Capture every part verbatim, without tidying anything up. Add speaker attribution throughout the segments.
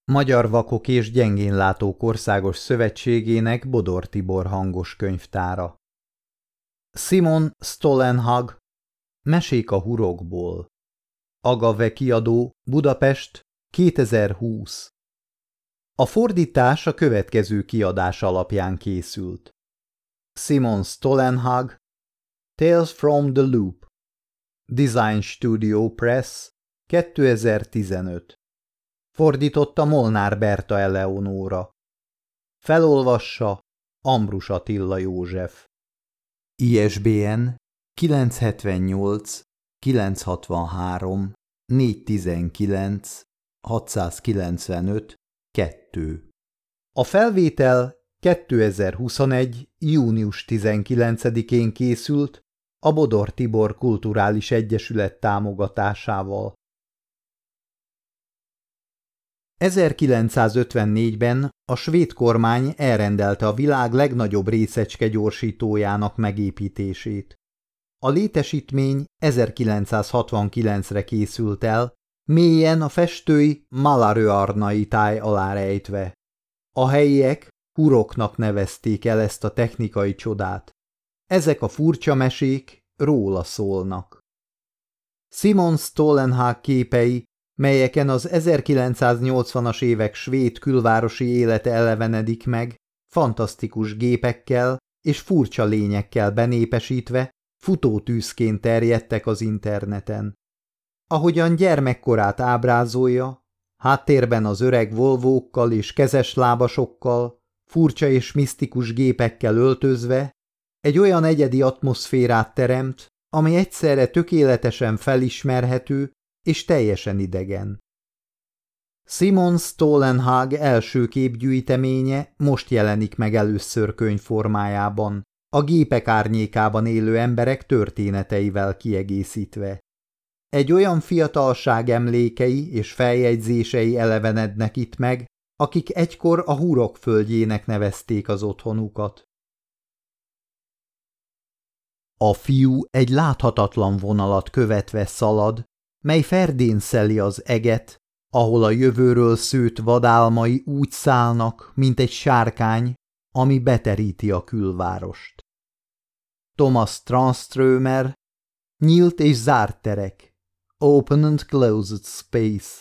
Speaker 1: Magyar Vakok és Gyengénlátók Országos Szövetségének Bodor Tibor hangos könyvtára. Simon Stollenhag, Mesék a hurokból. Agave kiadó, Budapest, kétezer-húsz. A fordítás a következő kiadás alapján készült. Simon Stollenhag, Tales from the Loop. Design Studio Press, kétezer-tizenöt. Fordította Molnár Berta Eleonóra. Felolvassa Ambrus Attila József. I S B N kilenc hetvennyolc kilencszázhatvanhárom négyszáztizenkilenc hatszázkilencvenöt kettő. A felvétel kétezer-huszonegy. június tizenkilencedikén készült a Bodor Tibor Kulturális Egyesület támogatásával. ezerkilencszázötvennégyben a svéd kormány elrendelte a világ legnagyobb részecskegyorsítójának megépítését. A létesítmény ezerkilencszázhatvankilencre készült el, mélyen a festői Malaröarnai táj alá rejtve. A helyiek huroknak nevezték el ezt a technikai csodát. Ezek a furcsa mesék róla szólnak. Simon Stollenhag képei, melyeken az ezerkilencszáznyolcvanas évek svéd külvárosi élete elevenedik meg, fantasztikus gépekkel és furcsa lényekkel benépesítve, futótűzként terjedtek az interneten. Ahogyan gyermekkorát ábrázolja, háttérben az öreg volvókkal és kezeslábasokkal, furcsa és misztikus gépekkel öltözve, egy olyan egyedi atmoszférát teremt, ami egyszerre tökéletesen felismerhető és teljesen idegen. Simon Stollenhag első képgyűjteménye most jelenik meg először könyv formájában, a gépek árnyékában élő emberek történeteivel kiegészítve. Egy olyan fiatalság emlékei és feljegyzései elevenednek itt meg, akik egykor a hurok földjének nevezték az otthonukat. A fiú egy láthatatlan vonalat követve szalad, mely ferdénszeli az eget, ahol a jövőről szőtt vadálmai úgy szállnak, mint egy sárkány, ami beteríti a külvárost. Thomas Tranströmer, Nyílt és zárt terek, Open and Closed Space.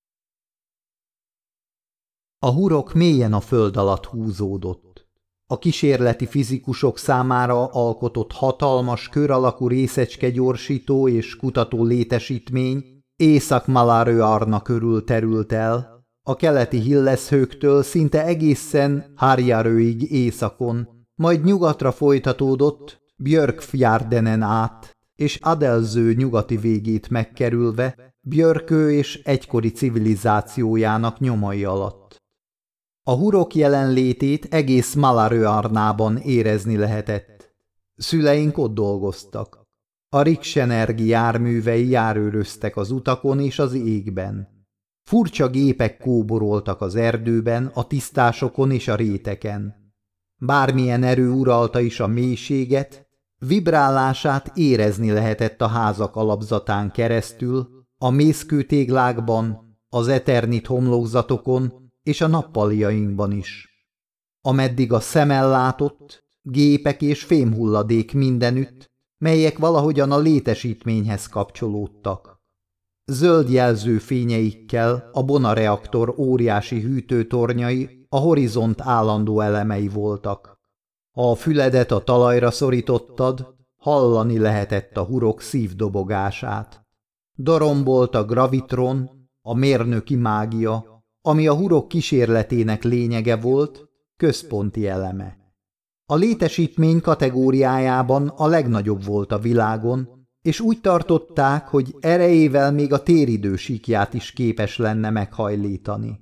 Speaker 1: A hurok mélyen a föld alatt húzódott. A kísérleti fizikusok számára alkotott hatalmas kör alakú részecskegyorsító és kutató létesítmény Észak-Malaröarna körül terült el, a keleti Hilleshögtől szinte egészen Harjaröig északon, majd nyugatra folytatódott Björkfjärdenen át, és Adelsö nyugati végét megkerülve Björkö és egykori civilizációjának nyomai alatt. A hurok jelenlétét egész Malaröarnában érezni lehetett. Szüleink ott dolgoztak. A Riksenergi járművei járőröztek az utakon és az égben. Furcsa gépek kóboroltak az erdőben, a tisztásokon és a réteken. Bármilyen erő uralta is a mélységet, vibrálását érezni lehetett a házak alapzatán keresztül, a mészkőtéglákban, az eternit homlokzatokon és a nappaliainkban is. Ameddig a szem ellátott, gépek és fémhulladék mindenütt, melyek valahogyan a létesítményhez kapcsolódtak. Zöld jelző fényeikkel a Bona-reaktor óriási hűtőtornyai a horizont állandó elemei voltak. Ha a füledet a talajra szorítottad, hallani lehetett a hurok szívdobogását. Darombolt a gravitron, a mérnöki mágia, ami a hurok kísérletének lényege volt, központi eleme. A létesítmény kategóriájában a legnagyobb volt a világon, és úgy tartották, hogy erejével még a téridő síkját is képes lenne meghajlítani.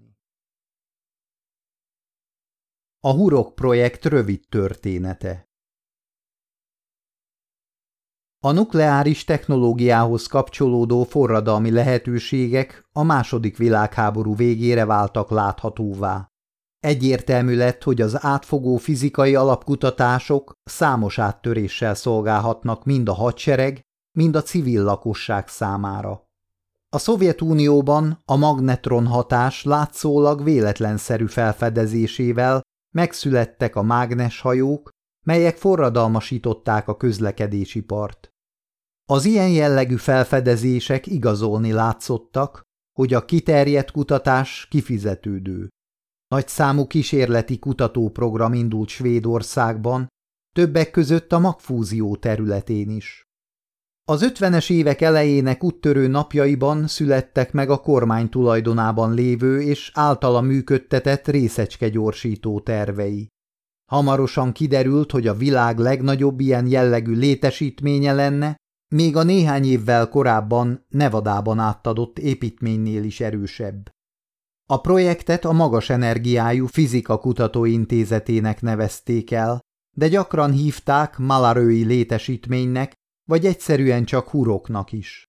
Speaker 1: A hurok projekt rövid története. A nukleáris technológiához kapcsolódó forradalmi lehetőségek a második világháború végére váltak láthatóvá. Egyértelmű lett, hogy az átfogó fizikai alapkutatások számos áttöréssel szolgálhatnak mind a hadsereg, mind a civil lakosság számára. A Szovjetunióban a magnetron hatás látszólag véletlenszerű felfedezésével megszülettek a mágneshajók, melyek forradalmasították a közlekedésipart. Az ilyen jellegű felfedezések igazolni látszottak, hogy a kiterjedt kutatás kifizetődő. Nagyszámú kísérleti kutatóprogram indult Svédországban, többek között a magfúzió területén is. Az ötvenes évek elejének úttörő napjaiban születtek meg a kormány tulajdonában lévő és általa működtetett részecskegyorsító tervei. Hamarosan kiderült, hogy a világ legnagyobb ilyen jellegű létesítménye lenne, még a néhány évvel korábban Nevadában átadott építménynél is erősebb. A projektet a Magas Energiájú Fizika Kutatóintézetének nevezték el, de gyakran hívták Malarioi létesítménynek, vagy egyszerűen csak huroknak is.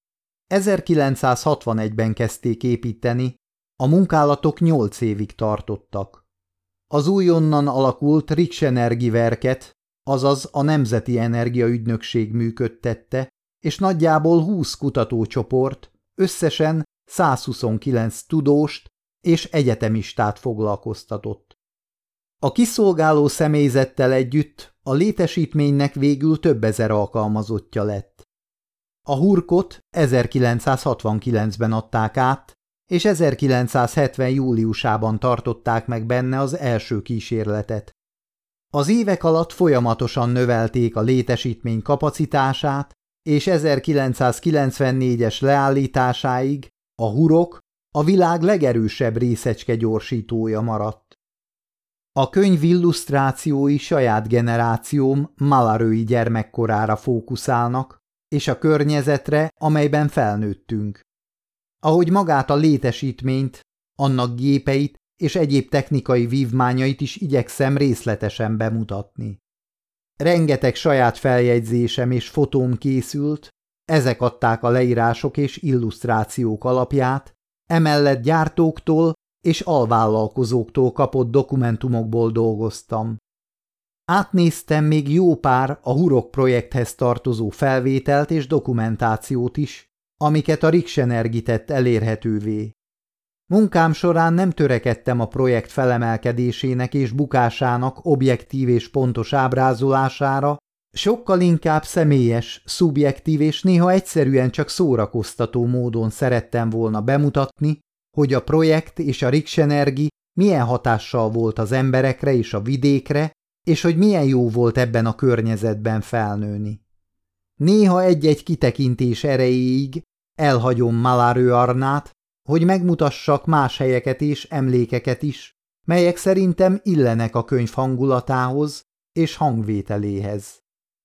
Speaker 1: ezerkilencszázhatvanegyben kezdték építeni, a munkálatok nyolc évig tartottak. Az újonnan alakult Riksenergiverket, azaz a Nemzeti Energiaügynökség működtette, és nagyjából húsz kutatócsoport, összesen százhuszonkilenc tudóst és egyetemistát foglalkoztatott. A kiszolgáló személyzettel együtt a létesítménynek végül több ezer alkalmazottja lett. A hurkot ezerkilencszázhatvankilencben adták át, és ezerkilencszázhetven júliusában tartották meg benne az első kísérletet. Az évek alatt folyamatosan növelték a létesítmény kapacitását, és ezerkilencszázkilencvennégyes leállításáig a hurok a világ legerősebb részecskegyorsítója maradt. A könyv illusztrációi saját generációm Malarioi gyermekkorára fókuszálnak, és a környezetre, amelyben felnőttünk. Ahogy magát a létesítményt, annak gépeit és egyéb technikai vívmányait is igyekszem részletesen bemutatni. Rengeteg saját feljegyzésem és fotóm készült, ezek adták a leírások és illusztrációk alapját, emellett gyártóktól és alvállalkozóktól kapott dokumentumokból dolgoztam. Átnéztem még jó pár a Hurok projekthez tartozó felvételt és dokumentációt is, amiket a Riksenergi tett elérhetővé. Munkám során nem törekedtem a projekt felemelkedésének és bukásának objektív és pontos ábrázolására, sokkal inkább személyes, szubjektív és néha egyszerűen csak szórakoztató módon szerettem volna bemutatni, hogy a projekt és a Riksenergi milyen hatással volt az emberekre és a vidékre, és hogy milyen jó volt ebben a környezetben felnőni. Néha egy-egy kitekintés erejéig elhagyom Malarioi-Arnát, hogy megmutassak más helyeket és emlékeket is, melyek szerintem illenek a könyv hangulatához és hangvételéhez.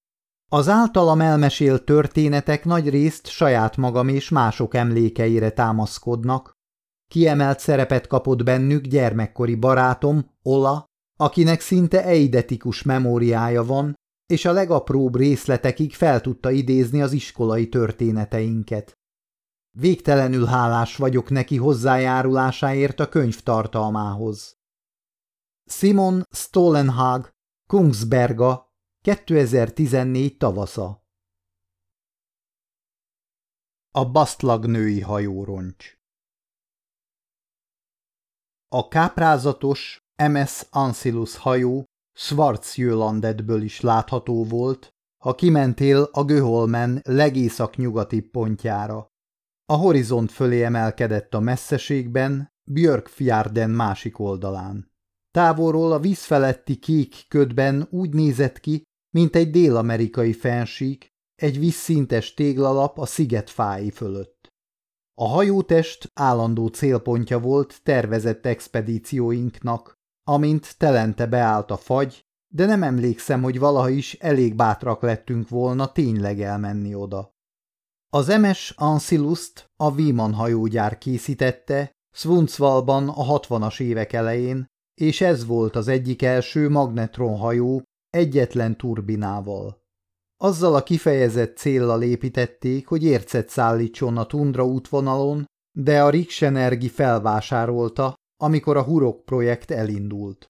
Speaker 1: Az általam elmesélt történetek nagyrészt saját magam és mások emlékeire támaszkodnak. Kiemelt szerepet kapott bennük gyermekkori barátom, Ola, akinek szinte eidetikus memóriája van, és a legapróbb részletekig fel tudta idézni az iskolai történeteinket. Végtelenül hálás vagyok neki hozzájárulásáért a könyv tartalmához. Simon Stollenhag, Kungsberga, kétezer-tizennégy tavasza. A Basztlag női hajóroncs. A káprázatos em es Ancillus hajó Schwarzsjölandetből is látható volt, ha kimentél a Göholmen legészaknyugati pontjára. A horizont fölé emelkedett a messzeségben, Björkfjärden másik oldalán. Távolról a víz feletti kék ködben úgy nézett ki, mint egy dél-amerikai fennsík, egy vízszintes téglalap a sziget fái fölött. A hajótest állandó célpontja volt tervezett expedícióinknak, amint telente beállt a fagy, de nem emlékszem, hogy valaha is elég bátrak lettünk volna tényleg elmenni oda. Az em es Ancillust a Wiman hajógyár készítette Sundsvallban a hatvanas évek elején, és ez volt az egyik első magnetronhajó egyetlen turbinával. Azzal a kifejezett céllal építették, hogy ércet szállítson a tundra útvonalon, de a Riksenergi felvásárolta, amikor a Hurok projekt elindult.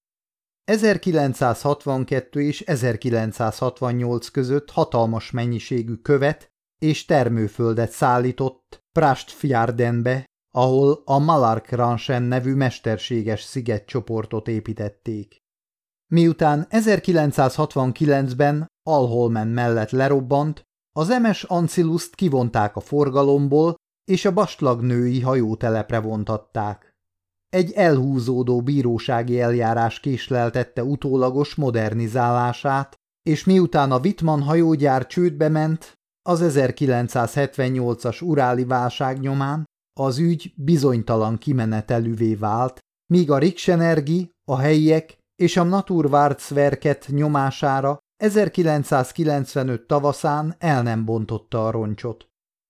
Speaker 1: ezerkilencszázhatvankettő és ezerkilencszázhatvannyolc között hatalmas mennyiségű követ és termőföldet szállított Prastfjärdenbe, ahol a Malarkransen nevű mesterséges szigetcsoportot építették. Miután ezerkilencszázhatvankilencben Alholmen mellett lerobbant, az emes Ancilust kivonták a forgalomból, és a Bastagnői hajótelepre vontatták. Egy elhúzódó bírósági eljárás késleltette utólagos modernizálását, és miután a Wittmann hajógyár csődbe ment, az ezerkilencszázhetvennyolcas uráli válság nyomán az ügy bizonytalan kimenetelűvé vált, míg a Riksenergi, a helyiek és a Naturvårdsverket nyomására ezerkilencszázkilencvenöt tavaszán el nem bontotta a roncsot.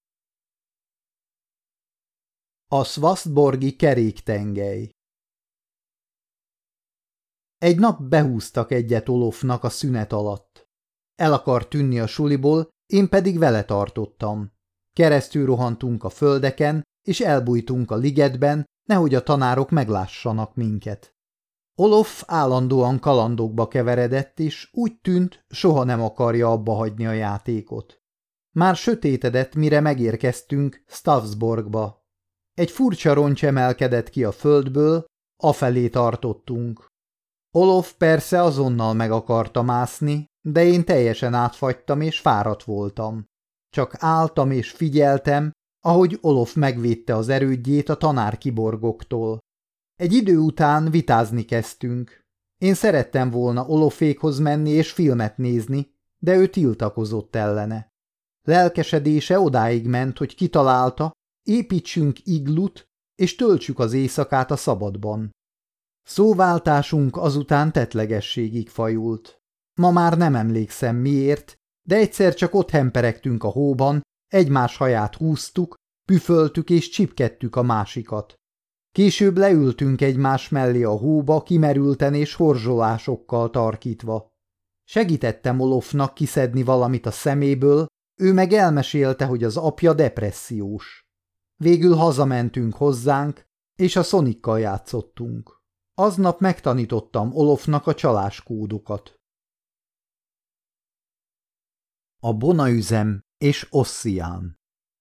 Speaker 1: A Svasztborgi keréktengely. Egy nap behúztak egyet Olofnak a szünet alatt. El akart tűnni a suliból, én pedig vele tartottam. Keresztül rohantunk a földeken, és elbújtunk a ligetben, nehogy a tanárok meglássanak minket. Olof állandóan kalandokba keveredett, és úgy tűnt, soha nem akarja abba hagyni a játékot. Már sötétedett, mire megérkeztünk Stavsborgba. Egy furcsa roncs emelkedett ki a földből, afelé tartottunk. Olof persze azonnal meg akarta mászni, de én teljesen átfagytam és fáradt voltam. Csak álltam és figyeltem, ahogy Olof megvédte az erődjét a tanárkiborgoktól. Egy idő után vitázni kezdtünk. Én szerettem volna Olofékhoz menni és filmet nézni, de ő tiltakozott ellene. Lelkesedése odáig ment, hogy kitalálta, építsünk iglut, és töltsük az éjszakát a szabadban. Szóváltásunk azután tettlegességig fajult. Ma már nem emlékszem miért, de egyszer csak ott hemperegtünk a hóban, egymás haját húztuk, püföltük és csipkedtük a másikat. Később leültünk egymás mellé a hóba, kimerülten és horzsolásokkal tarkítva. Segítettem Olofnak kiszedni valamit a szeméből, ő meg elmesélte, hogy az apja depressziós. Végül hazamentünk hozzánk, és a Szonikkal játszottunk. Aznap megtanítottam Olofnak a csaláskódokat. A Bonaüzem és Ossian.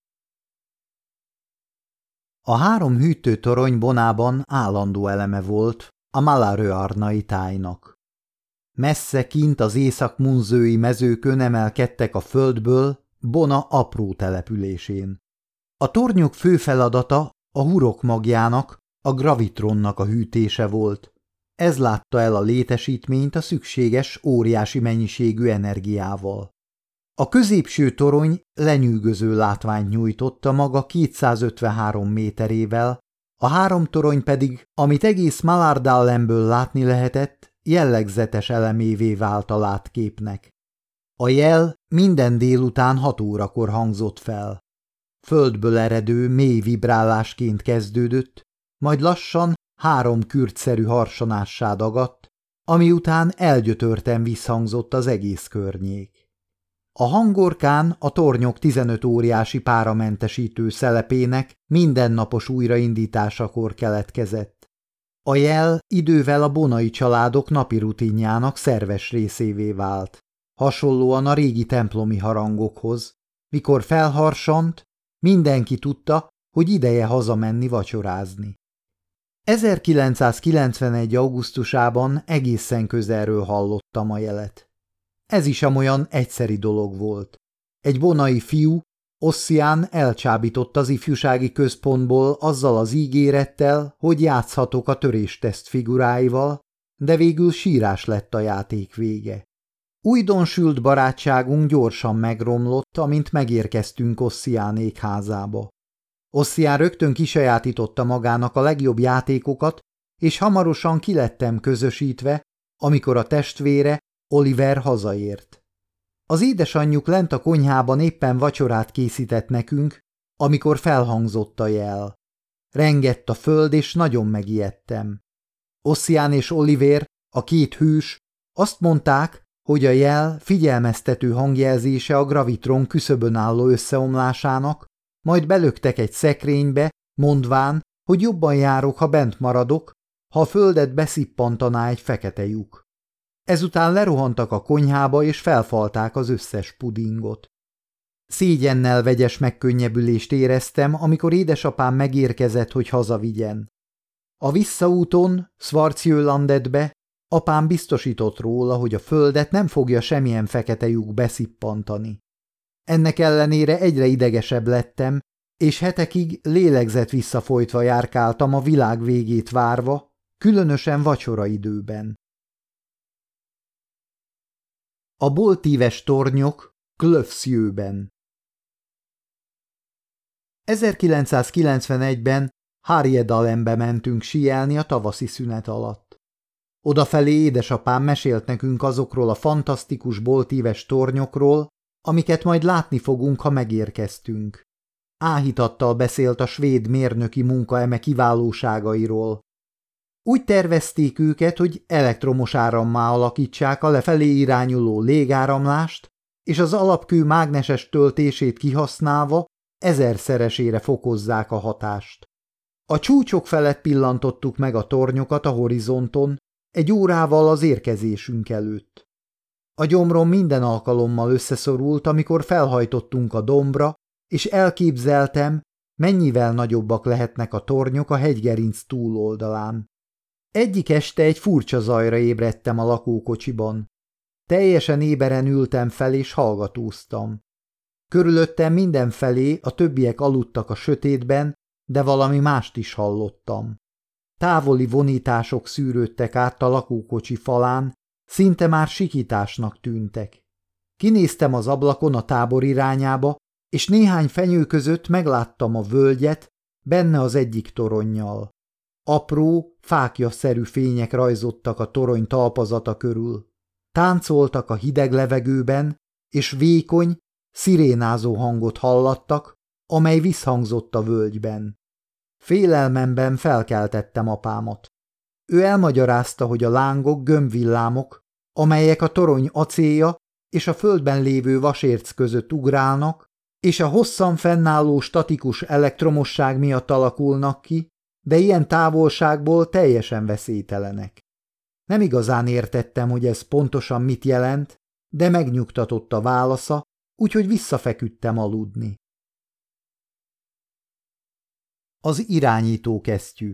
Speaker 1: A három hűtőtorony Bonában állandó eleme volt a Malaröarnai tájnak. Messze kint az észak-munzői mezőkön emelkedtek a földből Bona apró településén. A tornyok fő feladata a hurok magjának, a gravitronnak a hűtése volt. Ez látta el a létesítményt a szükséges óriási mennyiségű energiával. A középső torony lenyűgöző látványt nyújtott a maga kétszázötvenhárom méterével, a három torony pedig, amit egész Malardallenből látni lehetett, jellegzetes elemévé vált a látképnek. A jel minden délután hat órakor hangzott fel. Földből eredő, mély vibrálásként kezdődött, majd lassan három kürtszerű harsonássá dagadt, ami után elgyötörten visszhangzott az egész környék. A hangorkán a tornyok tizenöt óriási páramentesítő szelepének mindennapos újraindításakor keletkezett. A jel idővel a bonai családok napi rutinjának szerves részévé vált, hasonlóan a régi templomi harangokhoz. Mikor felharsant, mindenki tudta, hogy ideje hazamenni vacsorázni. ezerkilencszázkilencvenegy. augusztusában egészen közelről hallottam a jelet. Ez is amolyan egyszeri dolog volt. Egy bonai fiú, Ossian elcsábított az ifjúsági központból azzal az ígérettel, hogy játszhatok a törésteszt figuráival, de végül sírás lett a játék vége. Újdonsült barátságunk gyorsan megromlott, amint megérkeztünk Ossianék házába. Ossian rögtön kisajátította magának a legjobb játékokat, és hamarosan kilettem közösítve, amikor a testvére, Oliver hazaért. Az édesanyjuk lent a konyhában éppen vacsorát készített nekünk, amikor felhangzott a jel. Rengett a föld, és nagyon megijedtem. Ossian és Oliver, a két hős, azt mondták, hogy a jel figyelmeztető hangjelzése a gravitron küszöbön álló összeomlásának, majd belöktek egy szekrénybe, mondván, hogy jobban járok, ha bent maradok, ha a földet beszippantaná egy fekete lyuk. Ezután lerohantak a konyhába, és felfalták az összes pudingot. Szégyennel vegyes megkönnyebbülést éreztem, amikor édesapám megérkezett, hogy hazavigyen. A visszaúton Schwarzjölandetbe apám biztosított róla, hogy a földet nem fogja semmilyen fekete lyuk beszippantani. Ennek ellenére egyre idegesebb lettem, és hetekig lélegzet visszafolytva járkáltam a világ végét várva, különösen vacsoraidőben. A boltíves tornyok Klövszjöben. ezerkilencszázkilencvenegyben Härjedalenbe mentünk síelni a tavaszi szünet alatt. Odafelé édesapám mesélt nekünk azokról a fantasztikus boltíves tornyokról, amiket majd látni fogunk, ha megérkeztünk. Áhítattal beszélt a svéd mérnöki munka eme kiválóságairól. Úgy tervezték őket, hogy elektromos árammá alakítsák a lefelé irányuló légáramlást, és az alapkő mágneses töltését kihasználva ezerszeresére fokozzák a hatást. A csúcsok felett pillantottuk meg a tornyokat a horizonton, egy órával az érkezésünk előtt. A gyomrom minden alkalommal összeszorult, amikor felhajtottunk a dombra, és elképzeltem, mennyivel nagyobbak lehetnek a tornyok a hegygerinc túloldalán. Egyik este egy furcsa zajra ébredtem a lakókocsiban. Teljesen éberen ültem fel és hallgatóztam. Körülöttem mindenfelé a többiek aludtak a sötétben, de valami mást is hallottam. Távoli vonítások szűrődtek át a lakókocsi falán, szinte már sikításnak tűntek. Kinéztem az ablakon a tábor irányába, és néhány fenyő között megláttam a völgyet, benne az egyik toronnyal. Apró, fáklyasszerű fények rajzottak a torony talpazata körül. Táncoltak a hideg levegőben, és vékony, szirénázó hangot hallattak, amely visszhangzott a völgyben. Félelmemben felkeltettem apámat. Ő elmagyarázta, hogy a lángok gömbvillámok, amelyek a torony acélja és a földben lévő vasérc között ugrálnak, és a hosszan fennálló statikus elektromosság miatt alakulnak ki, de ilyen távolságból teljesen veszélytelenek. Nem igazán értettem, hogy ez pontosan mit jelent, de megnyugtatott a válasza, úgyhogy visszafeküdtem aludni. Az irányítókesztyű.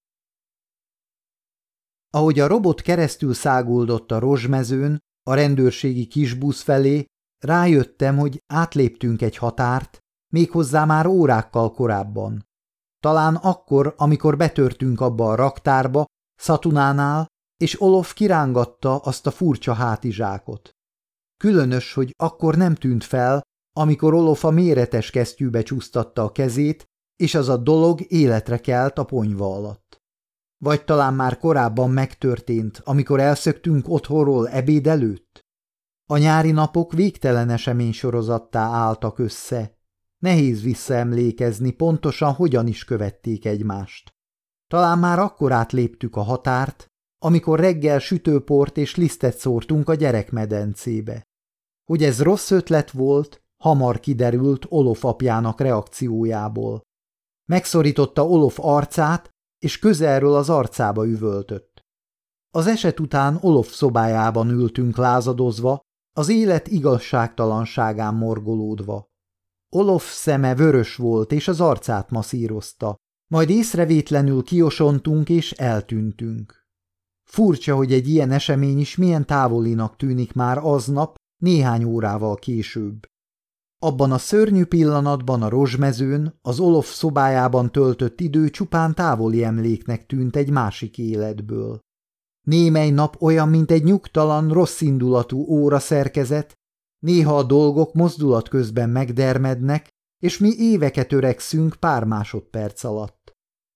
Speaker 1: Ahogy a robot keresztül száguldott a rozsmezőn, a rendőrségi kisbusz felé, rájöttem, hogy átléptünk egy határt, méghozzá már órákkal korábban. Talán akkor, amikor betörtünk abba a raktárba, Szatunánál, és Olof kirángatta azt a furcsa hátizsákot. Különös, hogy akkor nem tűnt fel, amikor Olof a méretes kesztyűbe csúsztatta a kezét, és az a dolog életre kelt a ponyva alatt. Vagy talán már korábban megtörtént, amikor elszöktünk otthonról ebéd előtt? A nyári napok végtelen eseménysorozattá álltak össze. Nehéz visszaemlékezni pontosan, hogyan is követték egymást. Talán már akkor átléptük a határt, amikor reggel sütőport és lisztet szórtunk a gyerekmedencébe. Hogy ez rossz ötlet volt, hamar kiderült Olof apjának reakciójából. Megszorította Olof arcát, és közelről az arcába üvöltött. Az eset után Olof szobájában ültünk lázadozva, az élet igazságtalanságán morgolódva. Olof szeme vörös volt, és az arcát masszírozta, majd észrevétlenül kiosontunk és eltűntünk. Furcsa, hogy egy ilyen esemény is milyen távolinak tűnik már aznap, néhány órával később. Abban a szörnyű pillanatban a rozsmezőn, az Olof szobájában töltött idő csupán távoli emléknek tűnt egy másik életből. Némely nap olyan, mint egy nyugtalan, rosszindulatú óraszerkezet, néha a dolgok mozdulat közben megdermednek, és mi éveket öregszünk pár másodperc alatt.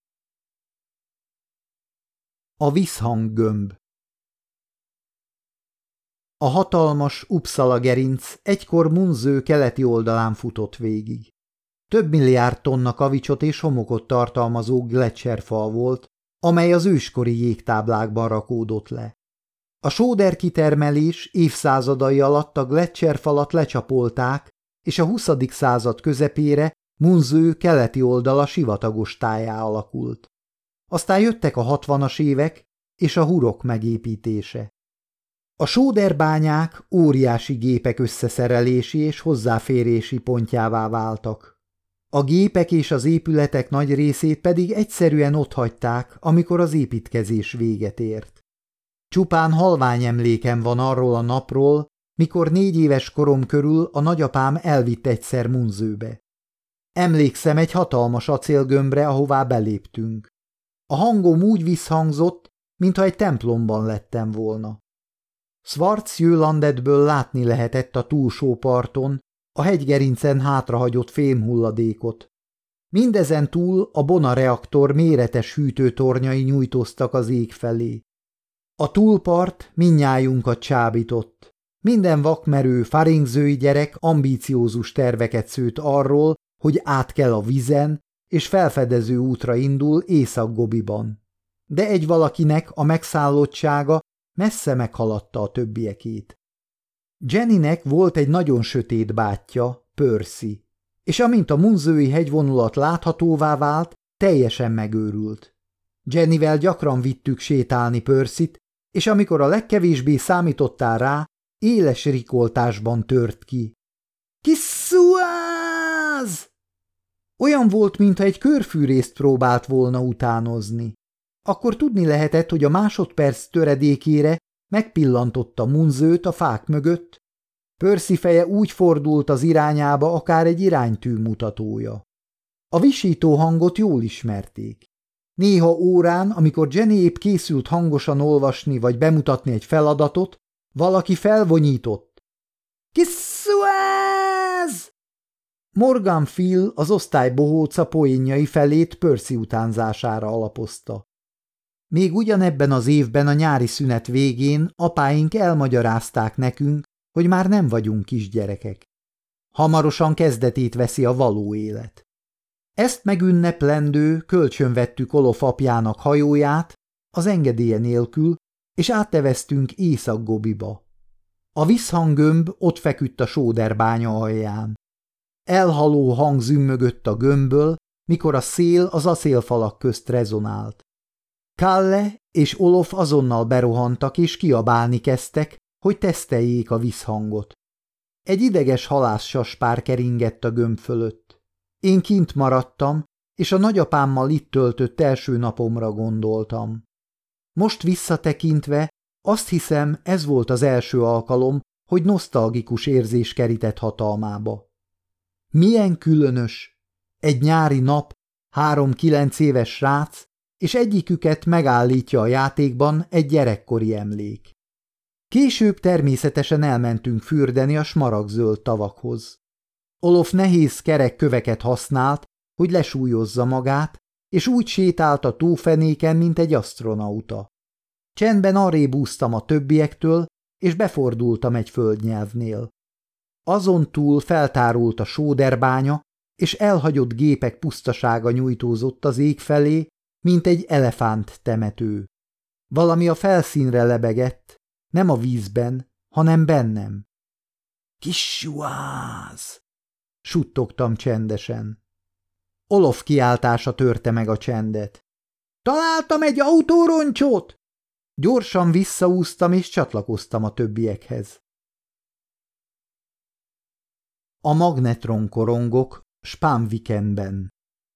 Speaker 1: A visszhanggömb. A hatalmas Uppsala gerinc egykor Munző keleti oldalán futott végig. Több milliárd tonna kavicsot és homokot tartalmazó gleccserfal volt, amely az őskori jégtáblákban rakódott le. A sóderkitermelés évszázadai alatt a gleccserfalat lecsapolták, és a huszadik század közepére Munző keleti oldala sivatagos tájá alakult. Aztán jöttek a hatvanas évek és a hurok megépítése. A sóderbányák óriási gépek összeszerelési és hozzáférési pontjává váltak. A gépek és az épületek nagy részét pedig egyszerűen otthagyták, amikor az építkezés véget ért. Csupán halvány emlékem van arról a napról, mikor négy éves korom körül a nagyapám elvitt egyszer Munzőbe. Emlékszem egy hatalmas acélgömbre, ahová beléptünk. A hangom úgy visszhangzott, mintha egy templomban lettem volna. Schwarzjölandetből látni lehetett a túlsó parton a hegygerincen hátrahagyott fémhulladékot. Mindezen túl a Bona reaktor méretes hűtőtornyai nyújtóztak az ég felé. A túlpart mindnyájunkat csábított. Minden vakmerő faringzői gyerek ambíciózus terveket szőtt arról, hogy át kell a vizen, és felfedező útra indul Észak-Gobiban. De egy valakinek a megszállottsága messze meghaladta a többiekét. Jennynek volt egy nagyon sötét bátyja, Percy, és amint a munzői hegyvonulat láthatóvá vált, teljesen megőrült. Jennyvel gyakran vittük sétálni Percyt, és amikor a legkevésbé számítottál rá, éles rikoltásban tört ki. Kiszuáz! Olyan volt, mintha egy körfűrészt próbált volna utánozni. Akkor tudni lehetett, hogy a másodperc töredékére megpillantotta Munzőt a fák mögött. Percy feje úgy fordult az irányába, akár egy iránytű mutatója. A visító hangot jól ismerték. Néha órán, amikor Jenny épp készült hangosan olvasni vagy bemutatni egy feladatot, valaki felvonyított. Kiszuáz! Morgan Phil az osztály bohóca poénjai felét Percy utánzására alapozta. Még ugyanebben az évben a nyári szünet végén apáink elmagyarázták nekünk, hogy már nem vagyunk kisgyerekek. Hamarosan kezdetét veszi a való élet. Ezt megünneplendő kölcsönvettük Olof apjának hajóját, az engedélye nélkül, és átteveztünk Észak-Gobiba. A visszhanggömb ott feküdt a sóderbánya alján. Elhaló hang zümmögött a gömbből, mikor a szél az acélfalak közt rezonált. Kalle és Olof azonnal berohantak és kiabálni kezdtek, hogy teszteljék a visszhangot. Egy ideges halászsaspár keringett a gömb fölött. Én kint maradtam, és a nagyapámmal itt töltött első napomra gondoltam. Most visszatekintve azt hiszem, ez volt az első alkalom, hogy nosztalgikus érzés kerített hatalmába. Milyen különös! Egy nyári nap, három kilenc éves srác, és egyiküket megállítja a játékban egy gyerekkori emlék. Később természetesen elmentünk fürdeni a smaragdzöld tavakhoz. Olof nehéz kerek köveket használt, hogy lesúlyozza magát, és úgy sétált a tófenéken, mint egy asztronauta. Csendben arrébb úsztam a többiektől, és befordultam egy földnyelvnél. Azon túl feltárult a sóderbánya, és elhagyott gépek pusztasága nyújtózott az ég felé, mint egy elefánt temető. Valami a felszínre lebegett, nem a vízben, hanem bennem. Kissuáz! Suttogtam csendesen. Olof kiáltása törte meg a csendet. Találtam egy autóroncsot! Gyorsan visszaúztam és csatlakoztam a többiekhez. A magnetronkorongok Spánvikenben.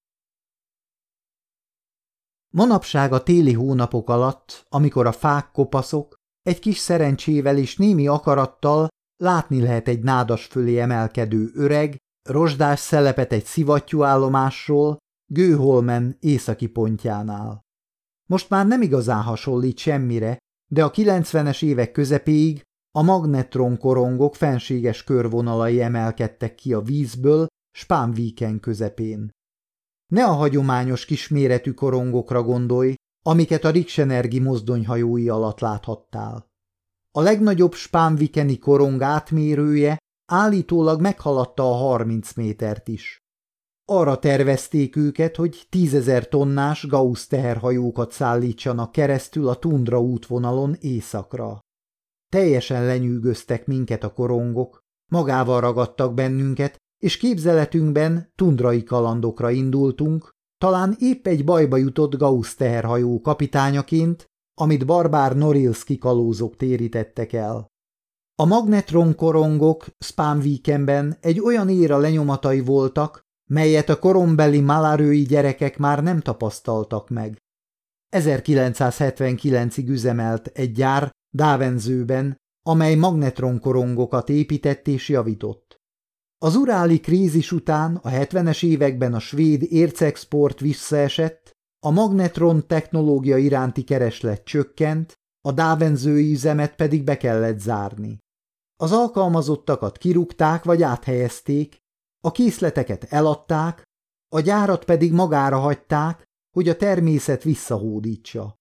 Speaker 1: Manapság a téli hónapok alatt, amikor a fák kopaszok, egy kis szerencsével és némi akarattal látni lehet egy nádas fölé emelkedő öreg, rozsdás szelepet egy szivattyúállomásról, Gőholmen északi pontjánál. Most már nem igazán hasonlít semmire, de a kilencvenes évek közepéig a magnetronkorongok fenséges körvonalai emelkedtek ki a vízből Spánviken közepén. Ne a hagyományos kisméretű korongokra gondolj, amiket a Riksenergi mozdonyhajói alatt láthattál. A legnagyobb spánvikeni korong átmérője állítólag meghaladta a harminc métert is. Arra tervezték őket, hogy tízezer tonnás Gauss teherhajókat szállítsanak keresztül a tundra útvonalon északra. Teljesen lenyűgöztek minket a korongok, magával ragadtak bennünket, és képzeletünkben tundrai kalandokra indultunk, talán épp egy bajba jutott Gauss teherhajó kapitányaként, amit barbár Norilski kalózok térítettek el. A magnetron-korongok Spamvikenben egy olyan éra lenyomatai voltak, melyet a korombeli malarői gyerekek már nem tapasztaltak meg. ezerkilencszázhetvenkilencig üzemelt egy gyár Davenzőben, amely magnetron-korongokat épített és javított. Az uráli krízis után a hetvenes években a svéd ércexport visszaesett, a magnetron technológia iránti kereslet csökkent, a davenzői üzemet pedig be kellett zárni. Az alkalmazottakat kirúgták vagy áthelyezték, a készleteket eladták, a gyárat pedig magára hagyták, hogy a természet visszahódítsa.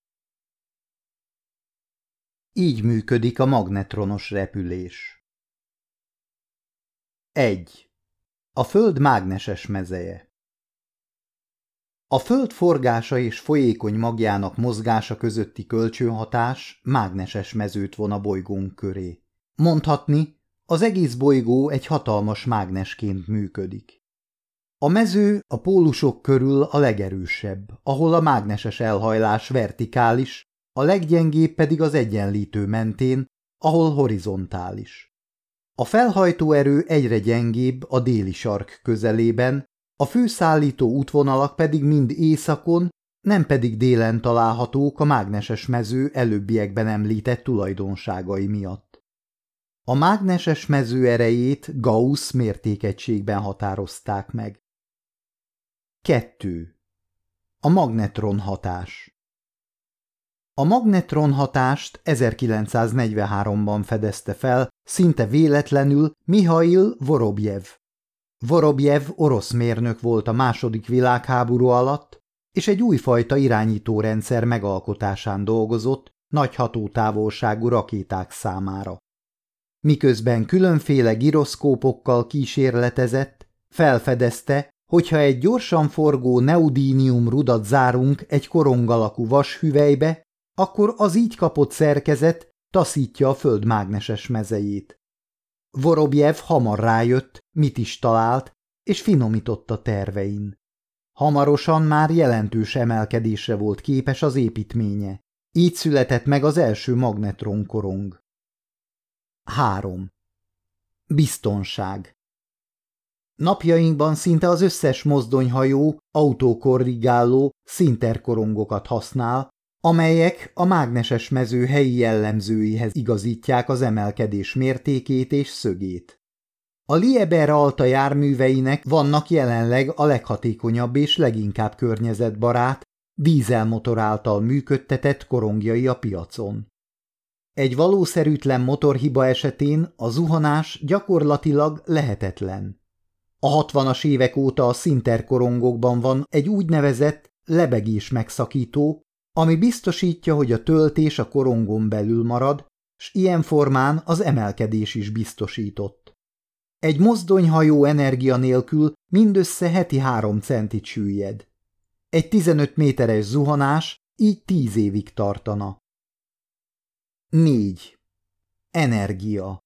Speaker 1: Így működik a magnetronos repülés. egy. A Föld mágneses mezeje. A Föld forgása és folyékony magjának mozgása közötti kölcsönhatás mágneses mezőt von a bolygónk köré. Mondhatni, az egész bolygó egy hatalmas mágnesként működik. A mező a pólusok körül a legerősebb, ahol a mágneses elhajlás vertikális, a leggyengébb pedig az egyenlítő mentén, ahol horizontális. A felhajtó erő egyre gyengébb a déli sark közelében, a főszállító útvonalak pedig mind északon, nem pedig délen találhatók a mágneses mező előbbiekben említett tulajdonságai miatt. A mágneses mező erejét Gauss mértékegységben határozták meg. kettő. A magnetron hatás. A magnetron hatást ezerkilencszáznegyvenháromban fedezte fel szinte véletlenül Mihail Vorobjev. Vorobjev orosz mérnök volt a második világháború alatt, és egy újfajta irányítórendszer megalkotásán dolgozott nagy hatótávolságú rakéták számára. Miközben különféle giroszkópokkal kísérletezett, felfedezte, hogyha egy gyorsan forgó neodínium rudat zárunk egy korong alakú vashüvelybe, akkor az így kapott szerkezet taszítja a Föld mágneses mezejét. Vorobjev hamar rájött, mit is talált, és finomította tervein. Hamarosan már jelentős emelkedésre volt képes az építménye. Így született meg az első magnetron-korong. három. Biztonság. Napjainkban szinte az összes mozdonyhajó autókorrigáló szinterkorongokat használ, amelyek a mágneses mező helyi jellemzőihez igazítják az emelkedés mértékét és szögét. A Liebherr Alta járműveinek vannak jelenleg a leghatékonyabb és leginkább környezetbarát, dízelmotor által működtetett korongjai a piacon. Egy valószerűtlen motorhiba esetén a zuhanás gyakorlatilag lehetetlen. A hatvanas évek óta a szinterkorongokban van egy úgynevezett lebegés megszakító, ami biztosítja, hogy a töltés a korongon belül marad, s ilyen formán az emelkedés is biztosított. Egy mozdonyhajó energia nélkül mindössze heti három centit süllyed. Egy tizenöt méteres zuhanás így tíz évig tartana. négy. Energia.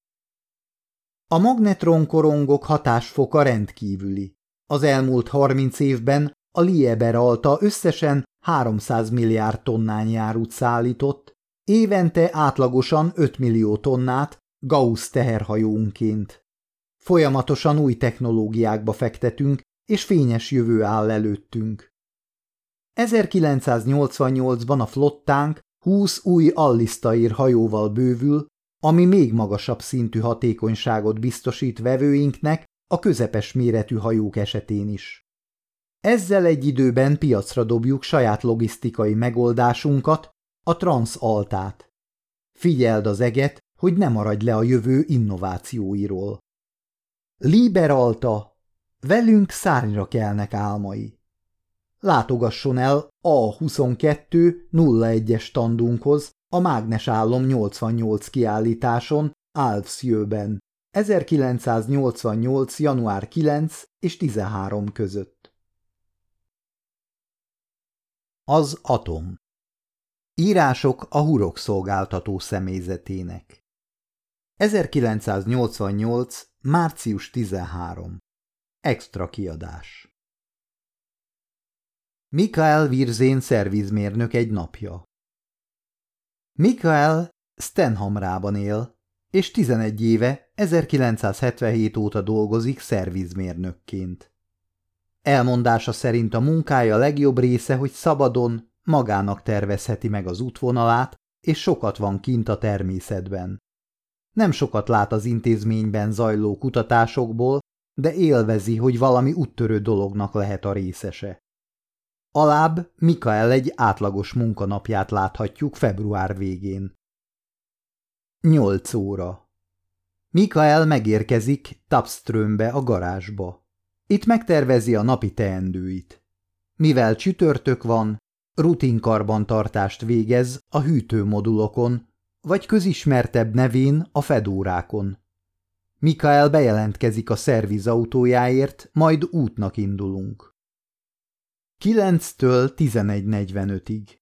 Speaker 1: A magnetron-korongok hatásfoka rendkívüli. Az elmúlt harminc évben a Liebherr Alta összesen háromszáz milliárd tonnányi árut szállított, évente átlagosan öt millió tonnát Gauss teherhajónként. Folyamatosan új technológiákba fektetünk, és fényes jövő áll előttünk. ezerkilencszáznyolcvannyolcban a flottánk húsz új Allistair hajóval bővül, ami még magasabb szintű hatékonyságot biztosít vevőinknek a közepes méretű hajók esetén is. Ezzel egy időben piacra dobjuk saját logisztikai megoldásunkat, a Transaltát. Figyeld az eget, hogy ne maradj le a jövő innovációiról. Liebherr Alta, velünk szárnyra kelnek álmai. Látogasson el A huszonkettő nulla egyes standunkhoz a Mágnesálom nyolcvannyolc kiállításon Alfsjöben ezerkilencszáznyolcvannyolc. január kilenc és tizenhárom között. Az atom. Írások a Hurok szolgáltató személyzetének. ezerkilencszáznyolcvannyolc. március tizenharmadika. Extra kiadás. Mikael Virzén szervizmérnök egy napja. Michael Stenhamrában él, és tizenegy éve, ezerkilencszázhetvenhét óta dolgozik szervizmérnökként. Elmondása szerint a munkája legjobb része, hogy szabadon, magának tervezheti meg az útvonalát, és sokat van kint a természetben. Nem sokat lát az intézményben zajló kutatásokból, de élvezi, hogy valami úttörő dolognak lehet a részese. Alább Michael egy átlagos munkanapját láthatjuk február végén. Nyolc óra. Michael megérkezik Tapströmbe a garázsba. Itt megtervezi a napi teendőit. Mivel csütörtök van, rutinkarbantartást végez a hűtőmodulokon, vagy közismertebb nevén a fedórákon. Michael bejelentkezik a szervizautójáért, majd útnak indulunk. kilenctől tizenegy negyvenötig.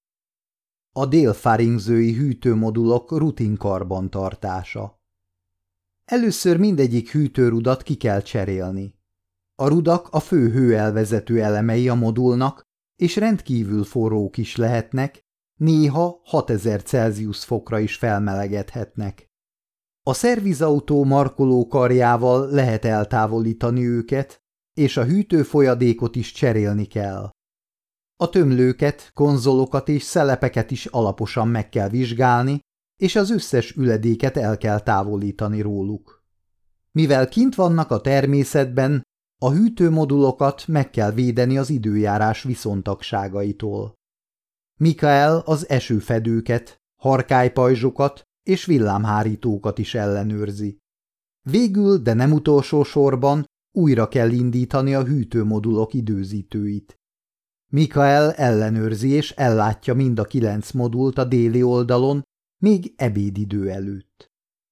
Speaker 1: A délfaringzői hűtőmodulok rutinkarbantartása. Először mindegyik hűtőrudat ki kell cserélni. A rudak a fő hőelvezető elemei a modulnak, és rendkívül forrók is lehetnek, néha hatezer Celsius fokra is felmelegedhetnek. A szervizautó markoló karjával lehet eltávolítani őket, és a hűtőfolyadékot is cserélni kell. A tömlőket, konzolokat és szelepeket is alaposan meg kell vizsgálni, és az összes üledéket el kell távolítani róluk. Mivel kint vannak a természetben, a hűtőmodulokat meg kell védeni az időjárás viszontagságaitól. Michael az esőfedőket, harkálypajzsokat és villámhárítókat is ellenőrzi. Végül, de nem utolsó sorban, újra kell indítani a hűtőmodulok időzítőit. Michael ellenőrzi és ellátja mind a kilenc modult a déli oldalon, még ebédidő előtt.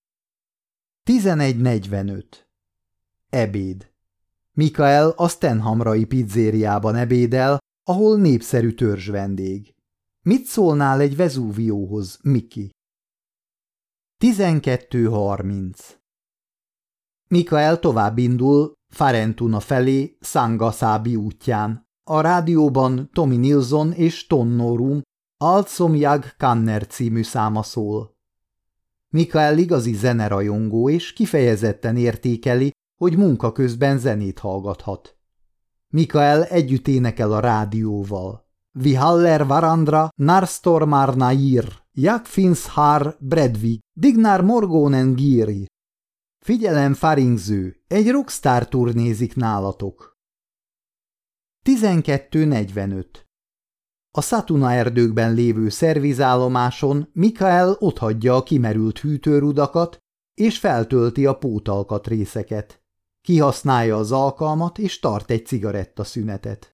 Speaker 1: tizenegy negyvenöt. Ebéd. Michael a Stenhamrai pizzériában ebédel, ahol népszerű törzsvendég. Mit szólnál egy Vezúvióhoz, Miki? tizenkettő harminc. Michael tovább indul Farentuna felé Sangaszábi útján. A rádióban Tommy Nilsson és Ton Norum Allt som jag kanner című száma szól. Michael igazi zenerajongó és kifejezetten értékeli, hogy munka közben zenét hallgathat. Michael együtt énekel a rádióval. Vi haller varandra när stormarna ir, jak finns här bredvid, dignar morgonen giri. Figyelem, faringző, egy rockstar turnézik nálatok. tizenkettő negyvenöt. A Satuna erdőkben lévő szervizállomáson Michael otthagyja a kimerült hűtőrudakat, és feltölti a pótalkatrészeket. Kihasználja az alkalmat, és tart egy cigarettaszünetet.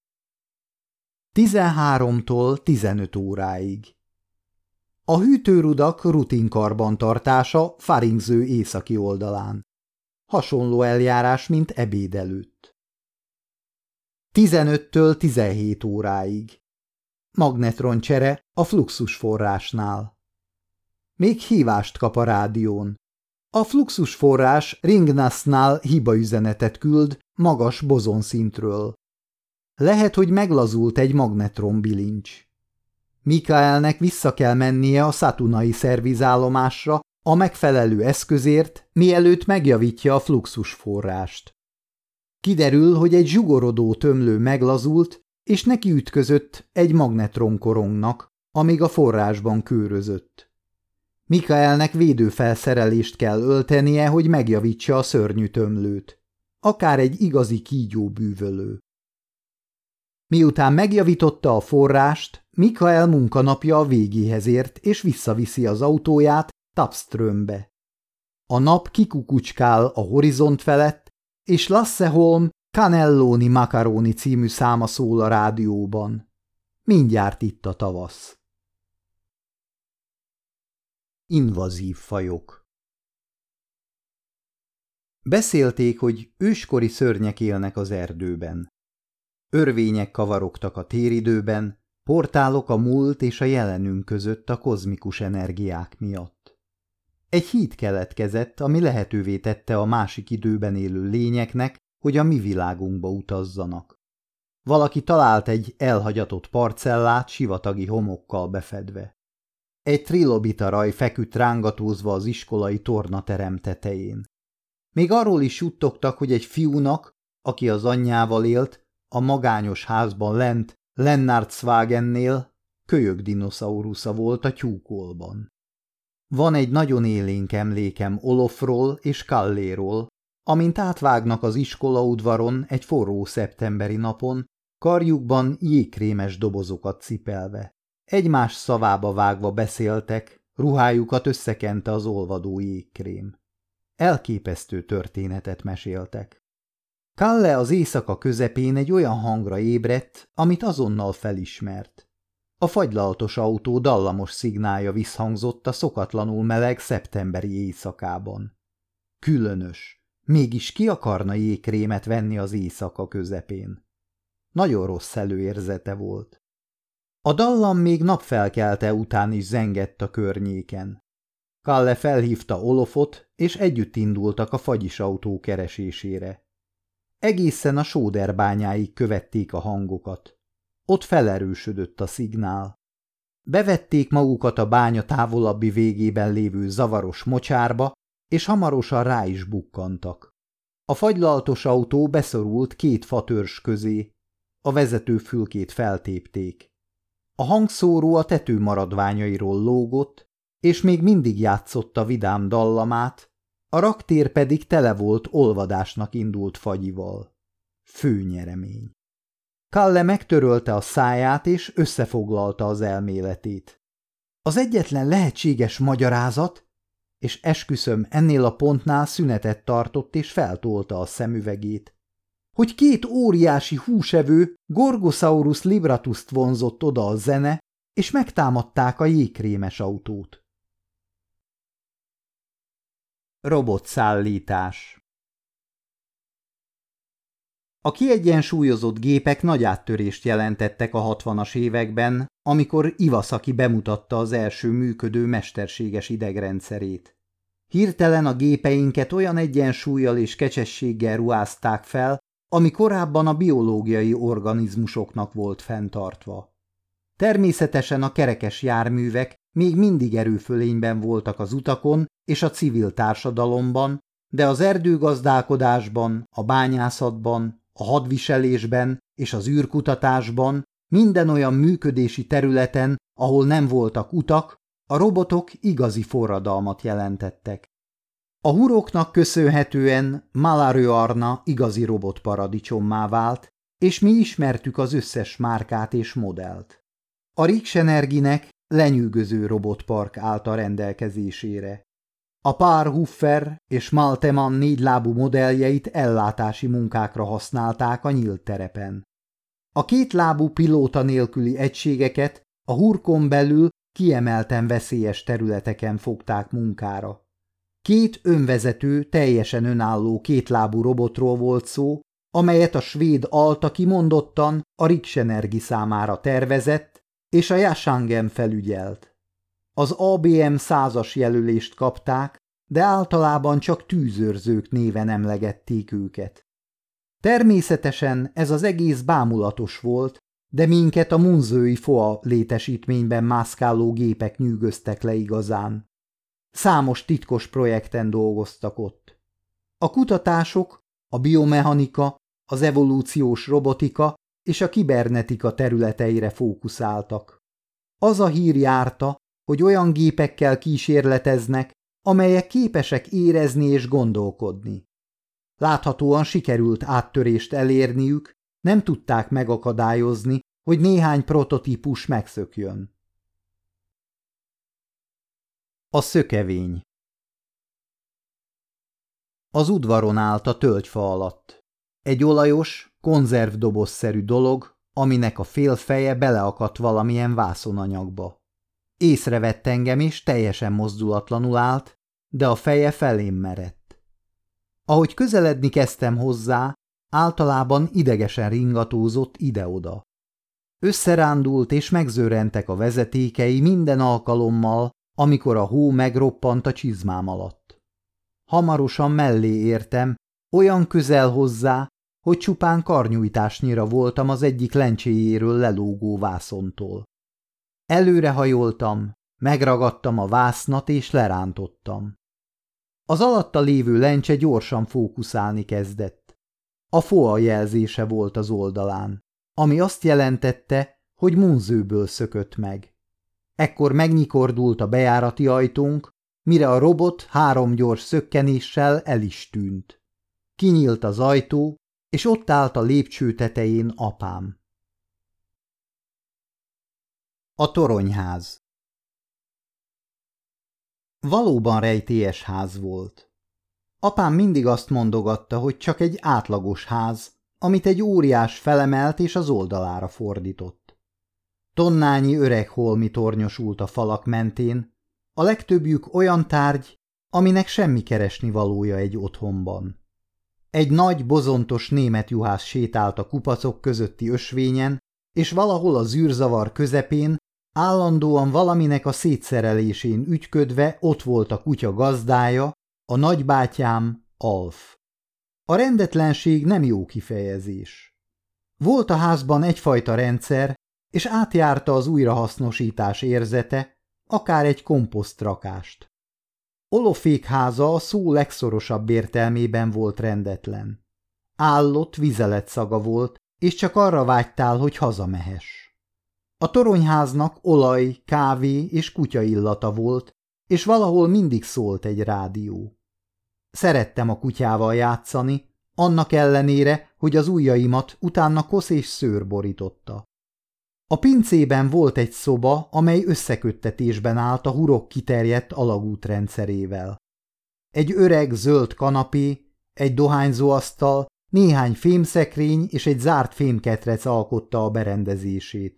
Speaker 1: tizenháromtól tizenöt óráig. A hűtőrudak rutinkarbantartása Faringző északi oldalán. Hasonló eljárás, mint ebéd előtt. tizenöttől tizenhét óráig. Magnetroncsere a fluxusforrásnál. Még hívást kap a rádión. A fluxusforrás Ringnasnál hibaüzenetet küld magas bozonszintről. Lehet, hogy meglazult egy magnetronbilincs. Michaelnek vissza kell mennie a satunai szervizállomásra a megfelelő eszközért, mielőtt megjavítja a fluxusforrást. Kiderül, hogy egy zsugorodó tömlő meglazult, és neki ütközött egy magnetronkorongnak, amíg a forrásban kőrözött. Michaelnek védőfelszerelést kell öltenie, hogy megjavítsa a szörnyű tömlőt. Akár egy igazi kígyóbűvölő. Miután megjavította a forrást, Michael munkanapja a végéhez ért, és visszaviszi az autóját Tapströmbe. A nap kikukucskál a horizont felett, és Lasse Holm Cannelloni Macaroni című száma szól a rádióban. Mindjárt itt a tavasz. Invazív fajok. Beszélték, hogy őskori szörnyek élnek az erdőben. Örvények kavarogtak a téridőben, portálok a múlt és a jelenünk között a kozmikus energiák miatt. Egy híd keletkezett, ami lehetővé tette a másik időben élő lényeknek, hogy a mi világunkba utazzanak. Valaki talált egy elhagyatott parcellát sivatagi homokkal befedve. Egy trilobita raj feküdt rángatózva az iskolai tornaterem tetején. Még arról is suttogtak, hogy egy fiúnak, aki az anyjával élt, a magányos házban lent, Lennartswagennél kölyök dinoszaurusza volt a tyúkolban. Van egy nagyon élénk emlékem Olofról és Kalléról, amint átvágnak az iskolaudvaron egy forró szeptemberi napon, karjukban jégkrémes dobozokat cipelve. Egymás szavába vágva beszéltek, ruhájukat összekente az olvadó jégkrém. Elképesztő történetet meséltek. Kalle az éjszaka közepén egy olyan hangra ébredt, amit azonnal felismert. A fagylaltos autó dallamos szignálja visszhangzott a szokatlanul meleg szeptemberi éjszakában. Különös, mégis ki akarna jégkrémet venni az éjszaka közepén? Nagyon rossz előérzete volt. A dallam még napfelkelte után is zengett a környéken. Kalle felhívta Olofot, és együtt indultak a fagyis autó keresésére. Egészen a Sóder bányáig követték a hangokat. Ott felerősödött a szignál. Bevették magukat a bánya távolabbi végében lévő zavaros mocsárba, és hamarosan rá is bukkantak. A fagylaltos autó beszorult két fatörzs közé, a vezetőfülkét feltépték. A hangszóró a tető maradványairól lógott, és még mindig játszotta vidám dallamát, a raktér pedig tele volt olvadásnak indult fagyival. Főnyeremény. Kalle megtörölte a száját, és összefoglalta az elméletét. Az egyetlen lehetséges magyarázat, és esküszöm ennél a pontnál szünetet tartott, és feltolta a szemüvegét, hogy két óriási húsevő Gorgosaurus libratuszt vonzott oda a zene, és megtámadták a jégkrémes autót. Robotszállítás. A kiegyensúlyozott gépek nagy áttörést jelentettek a hatvanas években, amikor Iwasaki bemutatta az első működő mesterséges idegrendszerét. Hirtelen a gépeinket olyan egyensúllyal és kecsességgel ruházták fel, ami korábban a biológiai organizmusoknak volt fenntartva. Természetesen a kerekes járművek még mindig erőfölényben voltak az utakon és a civil társadalomban, de az erdőgazdálkodásban, a bányászatban, a hadviselésben és az űrkutatásban, minden olyan működési területen, ahol nem voltak utak, a robotok igazi forradalmat jelentettek. A huroknak köszönhetően Malaröarna igazi robotparadicsommá vált, és mi ismertük az összes márkát és modellt. A Rixenerginek lenyűgöző robotpark állt a rendelkezésére. A Parhuffer és Malteman négylábú modelljeit ellátási munkákra használták a nyílt terepen. A kétlábú pilóta nélküli egységeket a hurkon belül kiemelten veszélyes területeken fogták munkára. Két önvezető, teljesen önálló kétlábú robotról volt szó, amelyet a svéd Alta kimondottan a Rixenergi számára tervezett, és a Jasangem felügyelt. Az á bé em százas jelölést kapták, de általában csak tűzőrzők néven emlegették őket. Természetesen ez az egész bámulatos volt, de minket a munzői Foa létesítményben mászkáló gépek nyűgöztek le igazán. Számos titkos projekten dolgoztak ott. A kutatások, a biomechanika, az evolúciós robotika és a kibernetika területeire fókuszáltak. Az a hír járta, hogy olyan gépekkel kísérleteznek, amelyek képesek érezni és gondolkodni. Láthatóan sikerült áttörést elérniük, nem tudták megakadályozni, hogy néhány prototípus megszökjön. A szökevény. Az udvaron állt a tölgyfa alatt. Egy olajos, konzervdobozszerű dolog, aminek a fél feje beleakadt valamilyen vászonanyagba. Észrevett engem, és teljesen mozdulatlanul állt, de a feje felém merett. Ahogy közeledni kezdtem hozzá, általában idegesen ringatózott ide-oda. Összerándult és megzörrentek a vezetékei minden alkalommal, amikor a hó megroppant a csizmám alatt. Hamarosan mellé értem, olyan közel hozzá, hogy csupán karnyújtásnyira voltam az egyik lencséjéről lelógó vászontól. Előrehajoltam, Megragadtam a vásznat és lerántottam. Az alatta lévő lencse gyorsan fókuszálni kezdett. A F O A jelzése volt az oldalán, ami azt jelentette, hogy munzőből szökött meg. Ekkor megnyikordult a bejárati ajtónk, mire a robot három gyors szökkenéssel el is tűnt. Kinyílt az ajtó, és ott állt a lépcső tetején apám. A toronyház. Valóban rejtélyes ház volt. Apám mindig azt mondogatta, hogy csak egy átlagos ház, amit egy óriás felemelt és az oldalára fordított. Tonnányi öreg holmi tornyosult a falak mentén, a legtöbbjük olyan tárgy, aminek semmi keresni valója egy otthonban. Egy nagy, bozontos német juhász sétált a kupacok közötti ösvényen, és valahol az űrzavar közepén, állandóan valaminek a szétszerelésén ügyködve ott volt a kutya gazdája, a nagybátyám, Alf. A rendetlenség nem jó kifejezés. Volt a házban egyfajta rendszer, és átjárta az újrahasznosítás érzete, akár egy komposztrakást. Olofék háza a szó legszorosabb értelmében volt rendetlen. Állott vizelet szaga volt, és csak arra vágytál, hogy hazamehess. A toronyháznak olaj, kávé és kutya illata volt, és valahol mindig szólt egy rádió. Szerettem a kutyával játszani, annak ellenére, hogy az ujjaimat utána kosz és szőr borította. A pincében volt egy szoba, amely összeköttetésben állt a hurok kiterjedt alagút rendszerével. Egy öreg zöld kanapé, egy dohányzóasztal, néhány fémszekrény és egy zárt fémketrec alkotta a berendezését.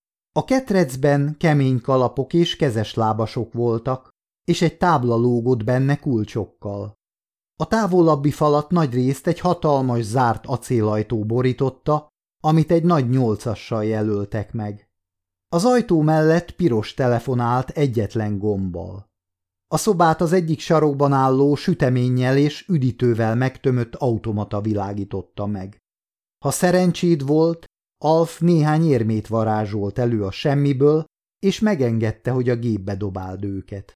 Speaker 1: A ketrecben kemény kalapok és kezeslábasok voltak, és egy tábla lógott benne kulcsokkal. A távolabbi falat nagyrészt egy hatalmas zárt acélajtó borította, amit egy nagy nyolcassal jelöltek meg. Az ajtó mellett piros telefon állt egyetlen gombbal. A szobát az egyik sarokban álló süteménnyel és üdítővel megtömött automata világította meg. Ha szerencséd volt, Alf néhány érmét varázsolt elő a semmiből, és megengedte, hogy a gépbe dobáld őket.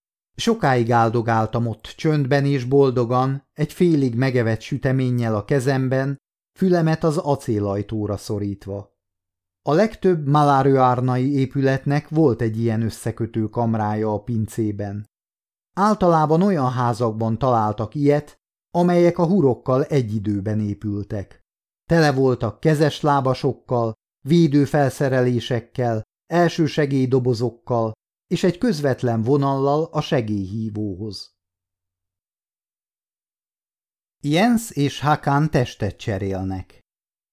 Speaker 1: Sokáig áldogáltam ott csöndben és boldogan, egy félig megevett süteménnyel a kezemben, fülemet az acélajtóra szorítva. A legtöbb malárőárnai épületnek volt egy ilyen összekötő kamrája a pincében. Általában olyan házakban találtak ilyet, amelyek a hurokkal egy időben épültek. Tele voltak kezeslábasokkal, védőfelszerelésekkel, elsősegélydobozokkal és egy közvetlen vonallal a segélyhívóhoz. Jens és Hakan testet cserélnek.